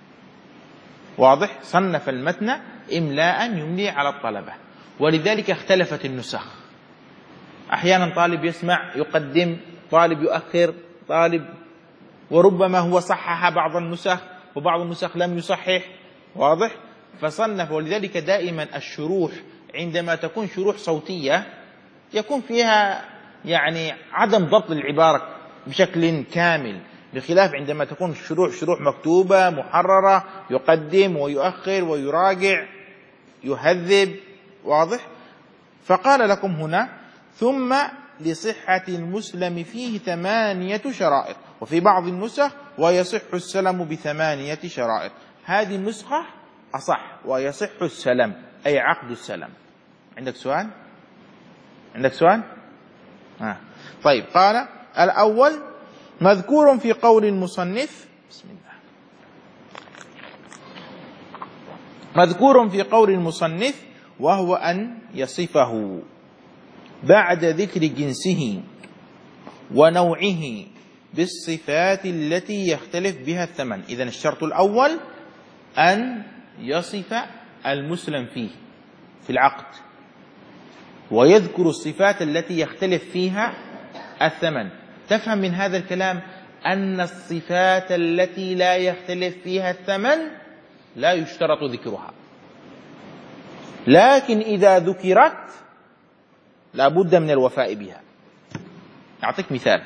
واضح؟ صنف المتن إملاء يملي على الطلبة. ولذلك اختلفت النسخ، أحيانا طالب يسمع يقدم، طالب يؤخر، طالب وربما هو صحح بعض النسخ وبعض النسخ لم يصحح. واضح؟ فصنف. ولذلك دائما الشروح عندما تكون شروح صوتية يكون فيها يعني عدم ضبط العبارة بشكل كامل، بخلاف عندما تكون شروح شروح مكتوبة محررة، يقدم ويؤخر ويراجع يهذب. واضح؟ فقال لكم هنا ثم لصحة المسلم فيه ثمانية شرائط، وفي بعض النسخ ويصح السلم بثمانية شرائط. هذه النسخة أصح، ويصح السلم أي عقد السلم. عندك سؤال؟ عندك سؤال؟ آه. طيب قال الأول مذكور في قول المصنف، بسم الله، مذكور في قول المصنف وهو أن يصفه بعد ذكر جنسه ونوعه بالصفات التي يختلف بها الثمن. إذن الشرط الأول أن يصف المسلم فيه في العقد ويذكر الصفات التي يختلف فيها الثمن. تفهم من هذا الكلام أن الصفات التي لا يختلف فيها الثمن لا يشترط ذكرها، لكن إذا ذكرت لا بد من الوفاء بها. أعطيك مثال.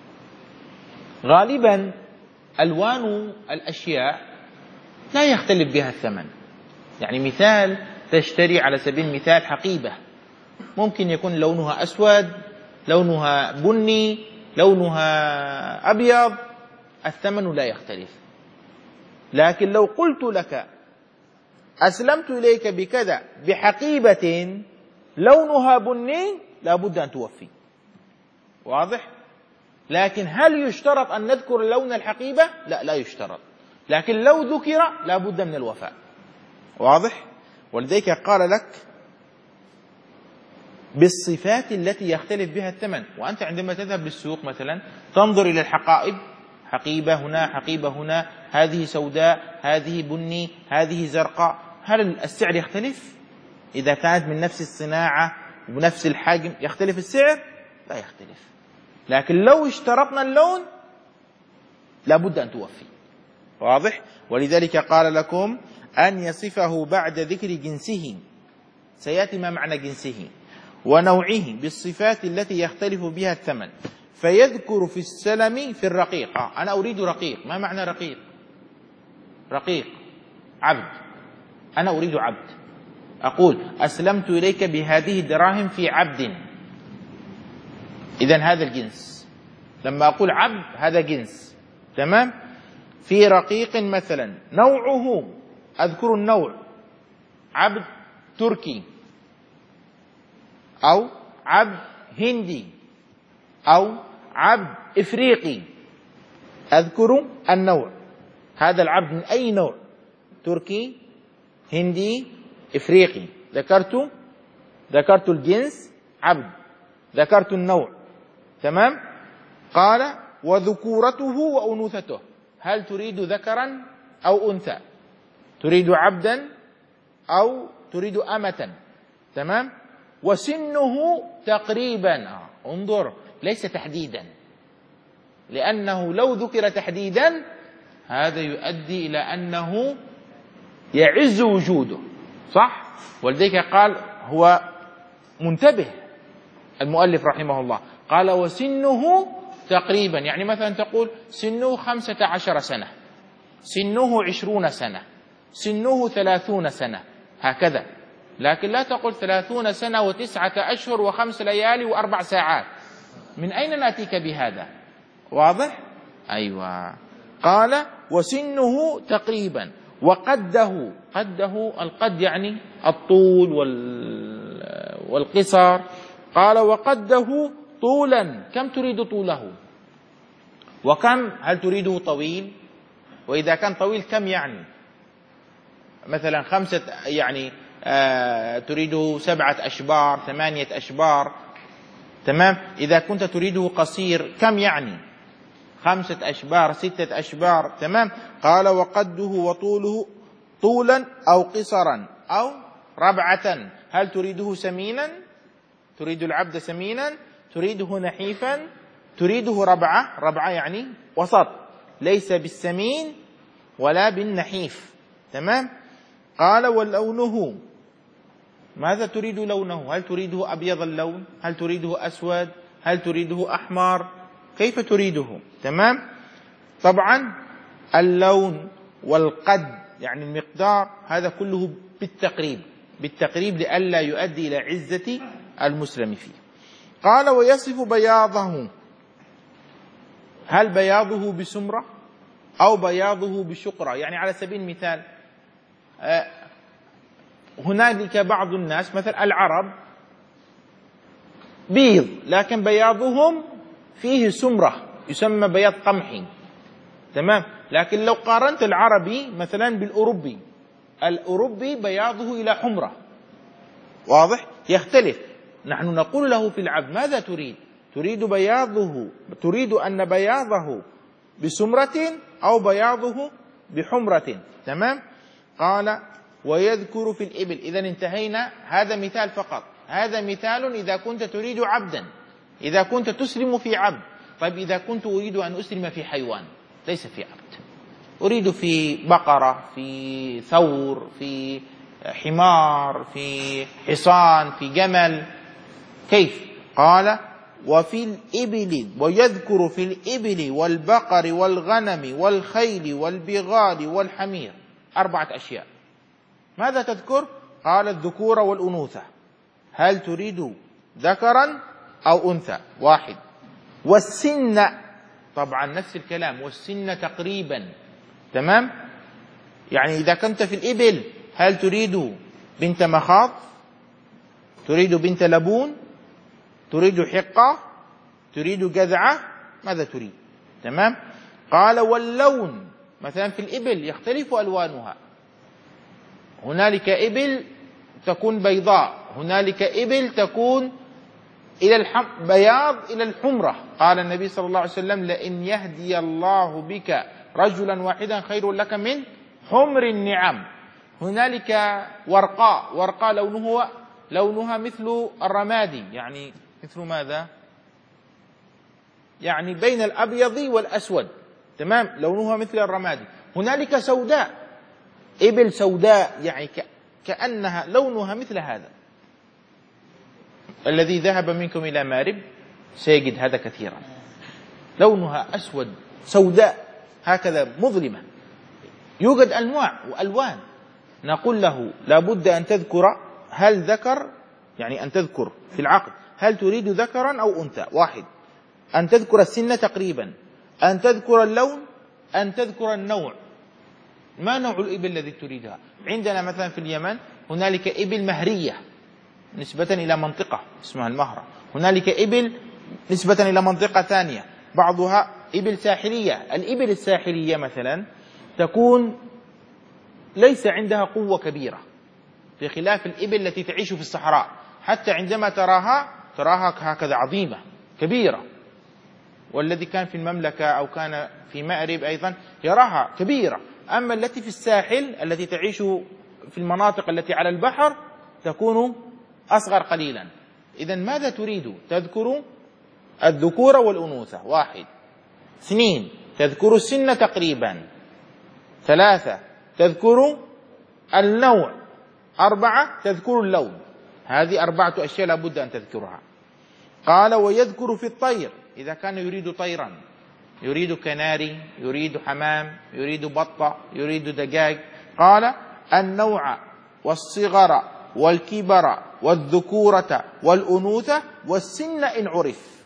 غالبا ألوان الأشياء لا يختلف بها الثمن. يعني مثال، تشتري على سبيل المثال حقيبة، ممكن يكون لونها أسود، لونها بني، لونها أبيض، الثمن لا يختلف. لكن لو قلت لك أسلمت إليك بكذا بحقيبة لونها بني لا بد أن توفي. واضح؟ لكن هل يشترط أن نذكر لون الحقيبة؟ لا، لا يشترط، لكن لو ذكر لا بد من الوفاء. واضح؟ ولذلك قال لك بالصفات التي يختلف بها الثمن. وأنت عندما تذهب للسوق مثلا تنظر إلى الحقائب، حقيبة هنا، حقيبة هنا، هذه سوداء، هذه بني، هذه زرقاء، هل السعر يختلف؟ إذا كانت من نفس الصناعة وبنفس الحجم يختلف السعر؟ لا يختلف. لكن لو اشترطنا اللون لا بد أن توفي. واضح؟ ولذلك قال لكم أن يصفه بعد ذكر جنسه، سيأتي ما معنى جنسه ونوعه بالصفات التي يختلف بها الثمن، فيذكر في السلم في الرقيق. آه أنا أريد رقيق. ما معنى رقيق؟ رقيق عبد، أنا أريد عبد، أقول أسلمت إليك بهذه الدراهم في عبد، إذن هذا الجنس. لما أقول عبد هذا جنس، تمام. في رقيق مثلا نوعه، أذكر النوع، عبد تركي أو عبد هندي أو عبد إفريقي، أذكر النوع، هذا العبد من أي نوع، تركي هندي إفريقي، ذكرت ذكرت الجنس عبد، ذكرت النوع، تمام. قال وذكورته وأنوثته، هل تريد ذكرا أو أنثى، تريد عبدا أو تريد أمة، تمام. وسنه تقريبا، آه. انظر ليس تحديدا، لأنه لو ذكر تحديدا هذا يؤدي إلى أنه يعز وجوده، صح؟ ولذلك قال هو منتبه المؤلف رحمه الله، قال وسنه تقريبا، يعني مثلا تقول سنه خمسة عشر سنة، سنه عشرون سنة، سنه ثلاثون سنة، هكذا. لكن لا تقول ثلاثون سنة وتسعة أشهر وخمس ليالي وأربع ساعات، من أين نأتيك بهذا؟ واضح؟ أيوة. قال وسنه تقريبا وقده، قده القد يعني الطول والقصر، قال وقده طولا، كم تريد طوله وكم، هل تريده طويل، وإذا كان طويل كم، يعني مثلا خمسة يعني آه تريده سبعة أشبار ثمانية أشبار، تمام. إذا كنت تريده قصير كم، يعني خمسة أشبار ستة أشبار، تمام. قال وقده وطوله طولا أو قصرا أو ربعة، هل تريده سمينا، تريد العبد سمينا، تريده نحيفا، تريده ربعة، ربعة يعني وسط، ليس بالسمين ولا بالنحيف، تمام. قال ولونه، ماذا تريد لونه، هل تريده أبيض اللون، هل تريده أسود، هل تريده أحمر، كيف تريده، تمام. طبعا اللون والقد يعني المقدار هذا كله بالتقريب، بالتقريب لئلا يؤدي إلى عزة المسلم فيه. قال ويصف بياضه، هل بياضه بسمرة أو بياضه بشقرة، يعني على سبيل المثال هنالك بعض الناس مثلا العرب بيض لكن بياضهم فيه سمرة يسمى بياض قمحي، تمام. لكن لو قارنت العربي مثلا بالأوروبي، الأوروبي بياضه إلى حمرة، واضح، يختلف. نحن نقول له في العبد ماذا تريد، تريد بياضه، تريد أن بياضه بسمرة أو بياضه بحمرة، تمام. قال ويذكر في الإبل، إذا انتهينا، هذا مثال فقط، هذا مثال إذا كنت تريد عبدا، إذا كنت تسلم في عبد. طيب إذا كنت أريد أن أسلم في حيوان ليس في عبد، أريد في بقرة، في ثور، في حمار، في حصان، في جمل، كيف؟ قال وفي الإبل، ويذكر في الإبل والبقر والغنم والخيل والبغال والحمير، أربعة أشياء. ماذا تذكر؟ قال الذكور والأنوثة، هل تريد ذكرا أو أنثى، واحد. والسن، طبعا نفس الكلام، والسن تقريبا، تمام. يعني إذا كنت في الإبل هل تريد بنت مخاض، تريد بنت لبون، تريد حقة، تريد جذعة، ماذا تريد، تمام. قال واللون، مثلا في الإبل يختلف ألوانها، هنالك إبل تكون بيضاء، هنالك إبل تكون إلى الحم... بياض إلى الحمرة. قال النبي صلى الله عليه وسلم لئن يهدي الله بك رجلا واحدا خير لك من حمر النعم. هنالك ورقاء، ورقاء لونه لونها مثل الرمادي، يعني مثل ماذا، يعني بين الأبيض والأسود، تمام، لونها مثل الرمادي. هنالك سوداء، إبل سوداء يعني كأنها لونها مثل هذا. الذي ذهب منكم إلى مارب سيجد هذا كثيرا، لونها أسود سوداء هكذا مظلمة. يوجد أنواع وألوان. نقول له لابد أن تذكر هل ذكر، يعني أن تذكر في العقد هل تريد ذكرا أو أنثى. واحد، أن تذكر السن تقريبا، أن تذكر اللون، أن تذكر النوع. ما نوع الإبل الذي تريدها؟ عندنا مثلا في اليمن هنالك إبل مهرية نسبة إلى منطقة اسمها المهرة، هنالك إبل نسبة إلى منطقة ثانية، بعضها إبل ساحلية. الإبل الساحلية مثلا تكون ليس عندها قوة كبيرة بخلاف الإبل التي تعيش في الصحراء، حتى عندما تراها تراها هكذا عظيمة كبيرة. والذي كان في المملكة أو كان في مأرب أيضا يراها كبيرة. أما التي في الساحل التي تعيش في المناطق التي على البحر تكون أصغر قليلا. إذن ماذا تريد؟ تذكر الذكور والأنوثة. واحد. اثنين، تذكر السن تقريبا. ثلاثة، تذكر النوع. أربعة، تذكر اللون. هذه أربعة أشياء لابد أن تذكرها. قال ويذكر في الطير إذا كان يريد طيرا، يريد كناري، يريد حمام، يريد بطة، يريد دجاج. قال النوع والصغر والكبر والذكورة والأنوثة والسن إن عرف.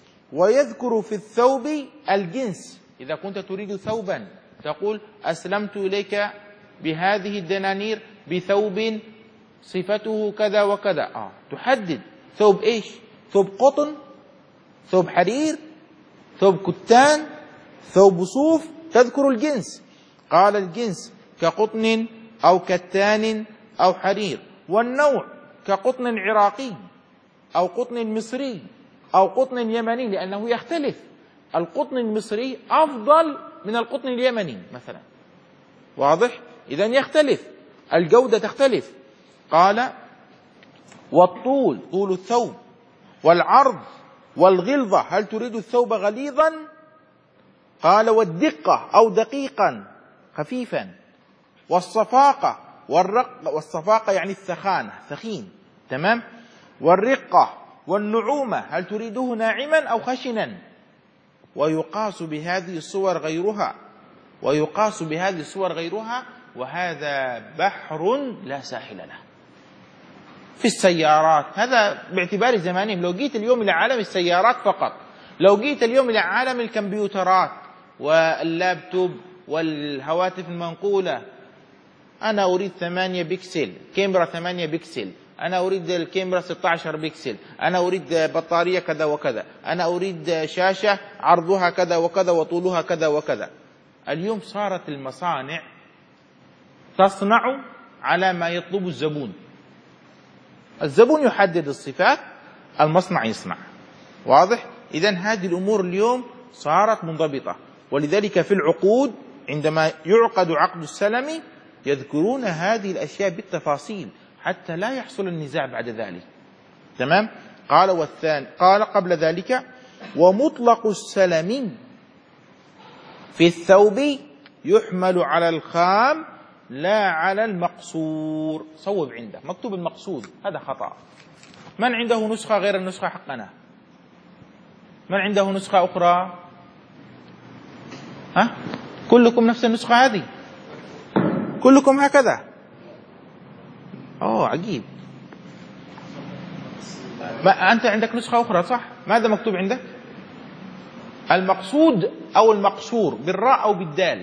ويذكر في الثوب الجنس، إذا كنت تريد ثوبا تقول أسلمت إليك بهذه الدنانير بثوب صفته كذا وكذا. آه. تحدد ثوب إيش؟ ثوب قطن، ثوب حرير، ثوب كتان، ثوب صوف. تذكر الجنس. قال الجنس كقطن أو كتان أو حرير. والنوع كقطن عراقي أو قطن مصري أو قطن يمني، لأنه يختلف. القطن المصري أفضل من القطن اليمني مثلا. واضح؟ إذن يختلف، الجودة تختلف. قال والطول، طول الثوب، والعرض والغلظة، هل تريد الثوب غليظا؟ قال والدقة أو دقيقا خفيفا. والصفاقة والرق، والصفاقة يعني الثخانة ثخين، تمام. والرقة والنعومة، هل تريده ناعما أو خشنا؟ ويقاس بهذه الصور غيرها، ويقاس بهذه الصور غيرها. وهذا بحر لا ساحل له. في السيارات، هذا باعتبار زمانهم. لو جيت اليوم إلى عالم السيارات فقط، لو جيت اليوم إلى عالم الكمبيوترات واللابتوب والهواتف المنقولة، أنا أريد ثمانية بكسل، كاميرا ثمانية بكسل، أنا أريد الكاميرا ستة عشر بكسل، أنا أريد بطارية كذا وكذا، أنا أريد شاشة عرضها كذا وكذا وطولها كذا وكذا. اليوم صارت المصانع تصنع على ما يطلب الزبون. الزبون يحدد الصفات، المصنع يصنع. واضح؟ إذن هذه الأمور اليوم صارت منضبطة. ولذلك في العقود عندما يعقد عقد السلم يذكرون هذه الأشياء بالتفاصيل حتى لا يحصل النزاع بعد ذلك. تمام؟ قال والثاني، قال قبل ذلك ومطلق السلم في الثوب يحمل على الخام لا على المقصور. صوب عنده مكتوب المقصود، هذا خطأ. من عنده نسخة غير النسخة حقنا؟ من عنده نسخة أخرى؟ ها؟ كلكم نفس النسخة هذه؟ كلكم هكذا؟ أوه عجيب. ما أنت عندك نسخة أخرى صح؟ ماذا مكتوب عندك؟ المقصود أو المقصور، بالراء أو بالدال؟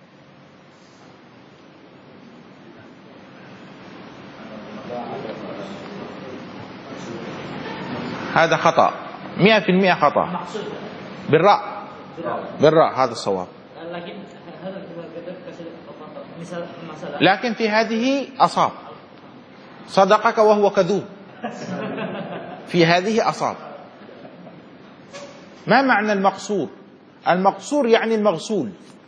هذا خطأ، مئة في المئة خطأ. بالراء، بالراء هذا الصواب. لكن في هذه أصاب، صدقك وهو كذوب. في هذه أصاب. ما معنى المقصور؟ المقصور يعني المغسول.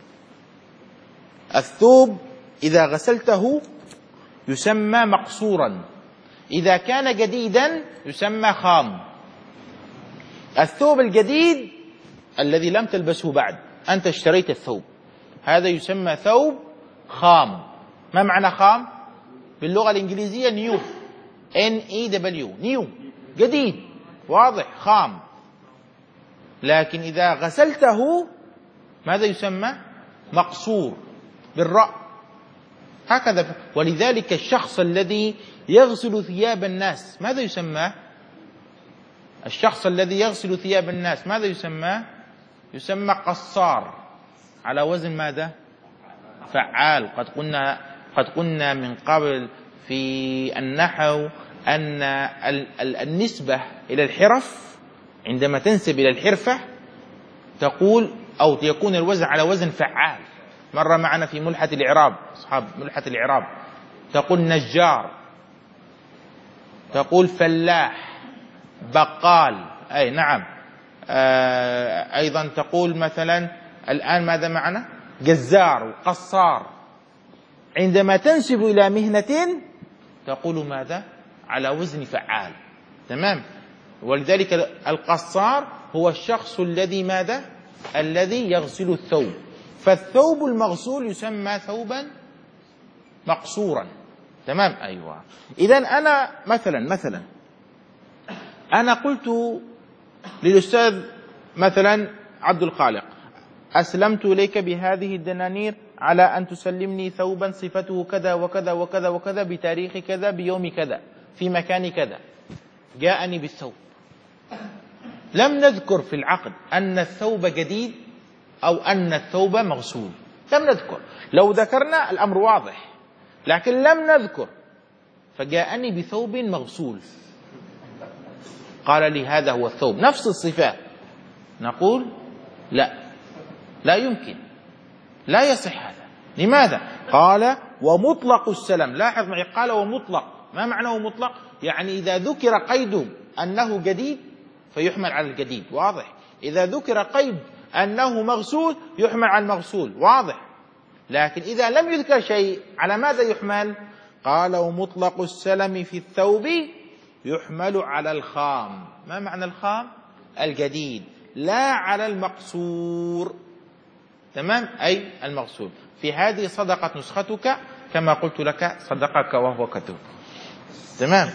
الثوب إذا غسلته يسمى مقصورا، إذا كان جديدا يسمى خام. الثوب الجديد الذي لم تلبسه بعد، أنت اشتريت الثوب، هذا يسمى ثوب خام ما معنى خام باللغة الإنجليزية؟ نيو، إن إي دبليو، نيو، جديد، واضح، خام. لكن إذا غسلته ماذا يسمى؟ مقصور بالراء، هكذا. ولذلك الشخص الذي يغسل ثياب الناس ماذا يسمى؟ الشخص الذي يغسل ثياب الناس ماذا يسمى؟ يسمى قصار، على وزن ماذا؟ فعال. قد قلنا قد قلنا من قبل في النحو أن النسبة إلى الحرف عندما تنسب إلى الحرفة تقول أو يكون الوزن على وزن فعال. مرة معنا في ملحة الإعراب، أصحاب ملحة الإعراب، تقول نجار، تقول فلاح، بقال، أي نعم. آه أيضا تقول مثلا الآن ماذا معنا؟ جزار وقصار. عندما تنسب إلى مهنة تقول ماذا؟ على وزن فعال، تمام. ولذلك القصار هو الشخص الذي ماذا؟ الذي يغسل الثوب. فالثوب المغسول يسمى ثوبا مقصورا، تمام. أيوة. إذن أنا مثلا مثلا أنا قلت للأستاذ مثلا عبد الخالق أسلمت إليك بهذه الدنانير على أن تسلمني ثوبا صفته كذا وكذا وكذا وكذا بتاريخ كذا بيوم كذا في مكان كذا. جاءني بالثوب، لم نذكر في العقد أن الثوب جديد أو أن الثوب مغسول، لم نذكر. لو ذكرنا الأمر واضح، لكن لم نذكر. فجاءني بثوب مغسول، قال لي هذا هو الثوب نفس الصفات. نقول لا، لا يمكن، لا يصح هذا. لماذا؟ قال ومطلق السلم. لاحظ معي، قال ومطلق. ما معنى ومطلق؟ يعني إذا ذكر قيد أنه جديد فيحمل على الجديد، واضح. إذا ذكر قيد أنه مغسول يحمل على المغسول، واضح. لكن إذا لم يذكر شيء على ماذا يحمل؟ قال ومطلق السلم في الثوب يحمل على الخام. ما معنى الخام؟ الجديد، لا على المقصور، تمام. أي المغسول. في هذه صدقت نسختك كما قلت لك صدقك وهو كذوب، تمام.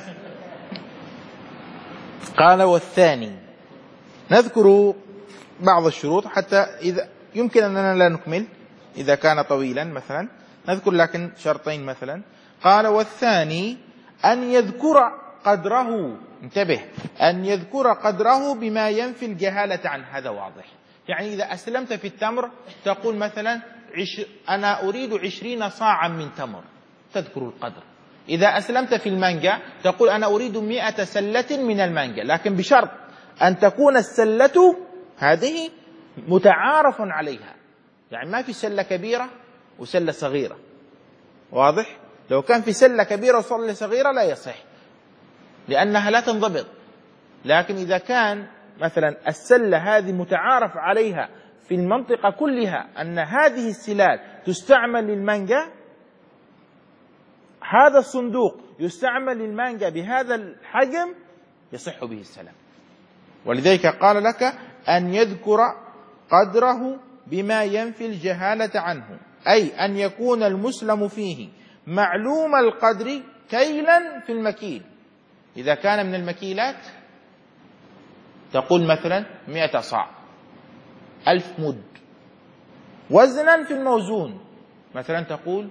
قال والثاني، نذكر بعض الشروط حتى إذا يمكن أننا لا نكمل إذا كان طويلا مثلا، نذكر لكن شرطين مثلا. قال والثاني أن يذكر قدره، انتبه، أن يذكر قدره بما ينفي الجهالة عنه. هذا واضح. يعني إذا أسلمت في التمر تقول مثلا عش أنا أريد عشرين صاعا من تمر، تذكر القدر. إذا أسلمت في المانجا تقول أنا أريد مئة سلة من المانجا، لكن بشرط أن تكون السلة هذه متعارف عليها. يعني ما في سلة كبيرة وسلة صغيرة، واضح. لو كان في سلة كبيرة وسلة صغيرة لا يصح، لأنها لا تنضبط. لكن إذا كان مثلا السلة هذه متعارف عليها في المنطقة كلها أن هذه السلال تستعمل للمانجا، هذا الصندوق يستعمل للمانجا بهذا الحجم، يصح به السلام. ولذلك قال لك أن يذكر قدره بما ينفي الجهالة عنه، أي أن يكون المسلم فيه معلوم القدر كيلا في المكيل. إذا كان من المكيلات تقول مثلا مئة صاع، ألف مد. وزنا في الموزون مثلا تقول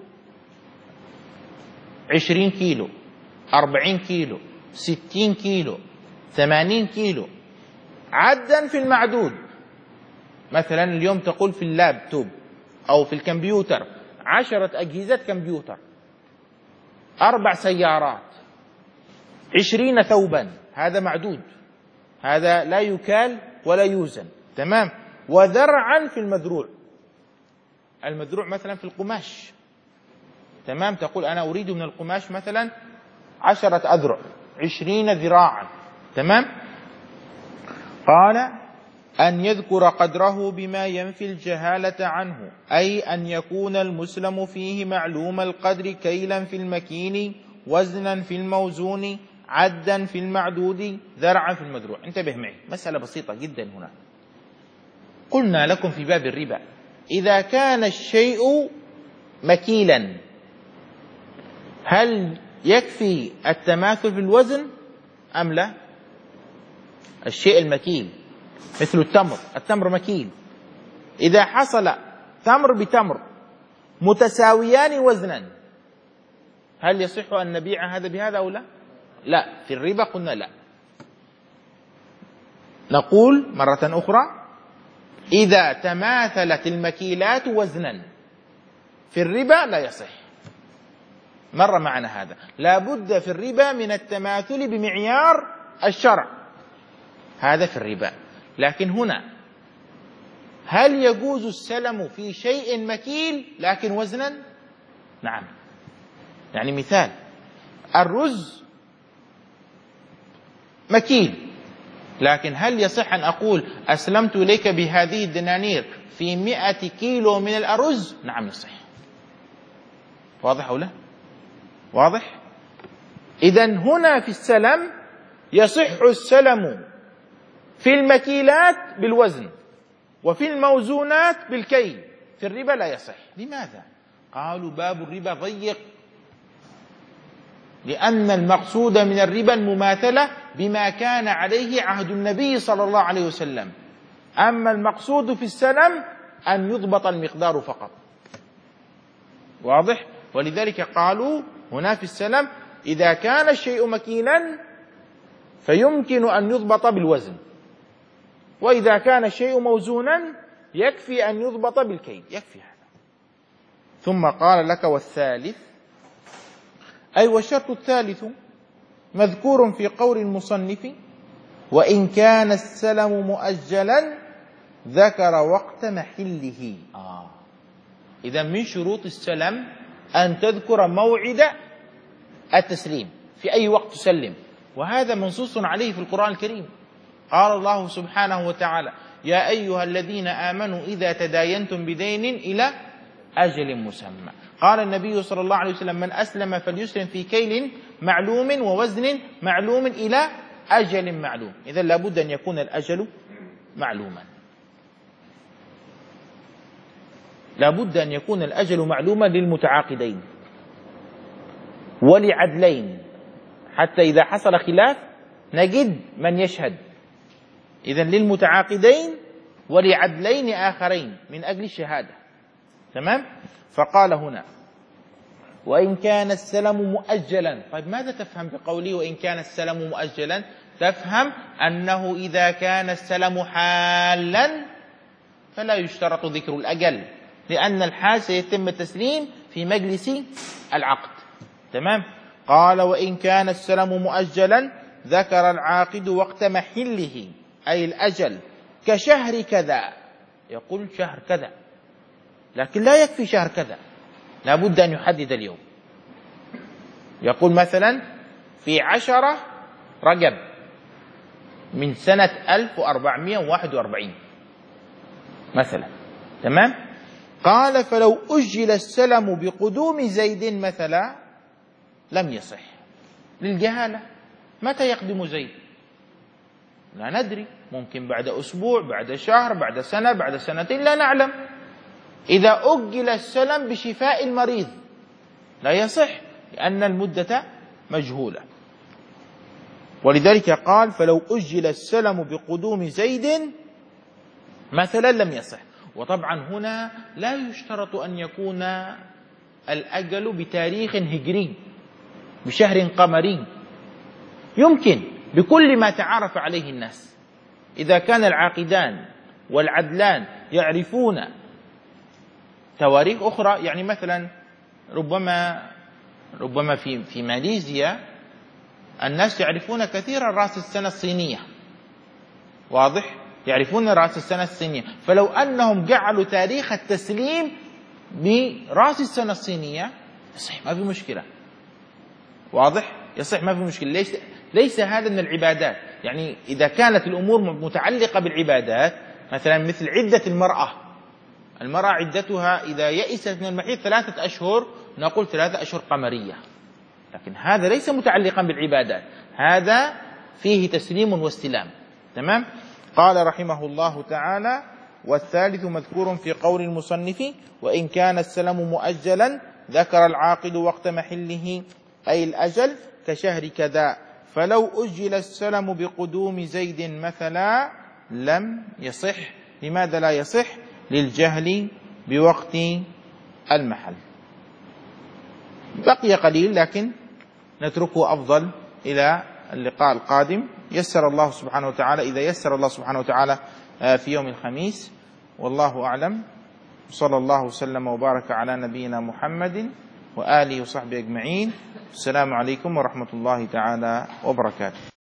عشرين كيلو، أربعين كيلو، ستين كيلو، ثمانين كيلو. عدا في المعدود مثلا اليوم تقول في اللابتوب أو في الكمبيوتر عشرة أجهزة كمبيوتر، أربع سيارات، عشرين ثوبا، هذا معدود، هذا لا يكال ولا يوزن، تمام. وذرعا في المذروع، المذروع مثلا في القماش، تمام. تقول أنا أريد من القماش مثلا عشرة أذرع، عشرين ذراعا، تمام. قال أن يذكر قدره بما ينفي الجهالة عنه، أي أن يكون المسلم فيه معلوم القدر كيلا في المكين، وزنا في الموزون، عدا في المعدود، ذرعا في المذروع. انتبه معي، مسألة بسيطة جدا هنا. قلنا لكم في باب الربا إذا كان الشيء مكيلا هل يكفي التماثل في الوزن أم لا؟ الشيء المكيل مثل التمر، التمر مكيل، إذا حصل تمر بتمر متساويان وزنا هل يصح أن نبيع هذا بهذا أو لا؟ لا، في الربا قلنا لا. نقول مرة أخرى: إذا تماثلت المكيلات وزنا في الربا لا يصح. مر معنا هذا، لا بد في الربا من التماثل بمعيار الشرع، هذا في الربا. لكن هنا هل يجوز السلم في شيء مكيل لكن وزنا؟ نعم. يعني مثال الرز مكيل، لكن هل يصح أن أقول أسلمت إليك بهذه الدنانير في مئة كيلو من الأرز؟ نعم يصح. واضح أو لا؟ واضح؟ إذن هنا في السلم يصح السلم في المكيلات بالوزن وفي الموزونات بالكيل، في الربا لا يصح. لماذا؟ قالوا باب الربا ضيق، لأن المقصود من الربا المماثلة بما كان عليه عهد النبي صلى الله عليه وسلم، أما المقصود في السلم أن يضبط المقدار فقط. واضح؟ ولذلك قالوا هنا في السلم إذا كان الشيء مكيلا فيمكن أن يضبط بالوزن، وإذا كان الشيء موزونا يكفي أن يضبط بالكيل، يكفي هذا. ثم قال لك: والثالث، أي والشرط الثالث مذكور في قول المصنف: وإن كان السلم مؤجلا ذكر وقت محله. آه. إذا من شروط السلم أن تذكر موعد التسليم، في أي وقت تسلم، وهذا منصوص عليه في القرآن الكريم. قال الله سبحانه وتعالى: يا أيها الذين آمنوا إذا تداينتم بدين إلى أجل مسمى. قال النبي صلى الله عليه وسلم: من أسلم فليسلم في كيل معلوم ووزن معلوم إلى أجل معلوم. إذن لابد أن يكون الأجل معلوما، لابد أن يكون الأجل معلوما للمتعاقدين ولعدلين، حتى إذا حصل خلاف نجد من يشهد. إذن للمتعاقدين ولعدلين آخرين من أجل الشهادة. تمام؟ فقال هنا: وإن كان السلم مؤجلا. طيب ماذا تفهم بقوله وإن كان السلم مؤجلا؟ تفهم أنه إذا كان السلم حالا فلا يشترط ذكر الأجل، لأن الحال سيتم التسليم في مجلس العقد. تمام؟ قال: وإن كان السلم مؤجلا ذكر العاقد وقت محله، أي الأجل، كشهر كذا. يقول شهر كذا، لكن لا يكفي شهر كذا، لا بد أن يحدد اليوم. يقول مثلا في عشرة رجب من سنة ألف وأربعمائة وواحد وأربعين مثلا. تمام؟ قال: فلو أجل السلم بقدوم زيد مثلا لم يصح، للجهالة. متى يقدم زيد؟ لا ندري، ممكن بعد أسبوع، بعد شهر، بعد سنة، بعد سنتين، لا نعلم. إذا أجل السلم بشفاء المريض لا يصح، لأن المدة مجهولة. ولذلك قال: فلو أجل السلم بقدوم زيد مثلا لم يصح. وطبعا هنا لا يشترط أن يكون الأجل بتاريخ هجري بشهر قمري، يمكن بكل ما تعارف عليه الناس. إذا كان العاقدان والعدلان يعرفون تواريخ أخرى، يعني مثلا ربما ربما في في ماليزيا الناس يعرفون كثيرا رأس السنة الصينية. واضح؟ يعرفون رأس السنة الصينية، فلو أنهم جعلوا تاريخ التسليم برأس السنة الصينية يصح، ما في مشكلة. واضح؟ يصح، ما في مشكلة. ليس ليس هذا من العبادات. يعني إذا كانت الأمور متعلقة بالعبادات، مثلا مثل عدة المرأة، المرأة عدتها إذا يئست من المحيض ثلاثة أشهر، نقول ثلاثة أشهر قمرية، لكن هذا ليس متعلقا بالعبادات، هذا فيه تسليم واستلام. تمام؟ قال رحمه الله تعالى: والثالث مذكور في قول المصنف: وإن كان السلم مؤجلا ذكر العاقد وقت محله أي الأجل كشهر كذا، فلو أجل السلم بقدوم زيد مثلا لم يصح. لماذا لا يصح؟ للجهل بوقت المحل. بقي قليل لكن نتركه أفضل إلى اللقاء القادم، يسر الله سبحانه وتعالى، إذا يسر الله سبحانه وتعالى في يوم الخميس، والله أعلم. صلى الله وسلم وبارك على نبينا محمد وآله وصحبه أجمعين. السلام عليكم ورحمة الله تعالى وبركاته.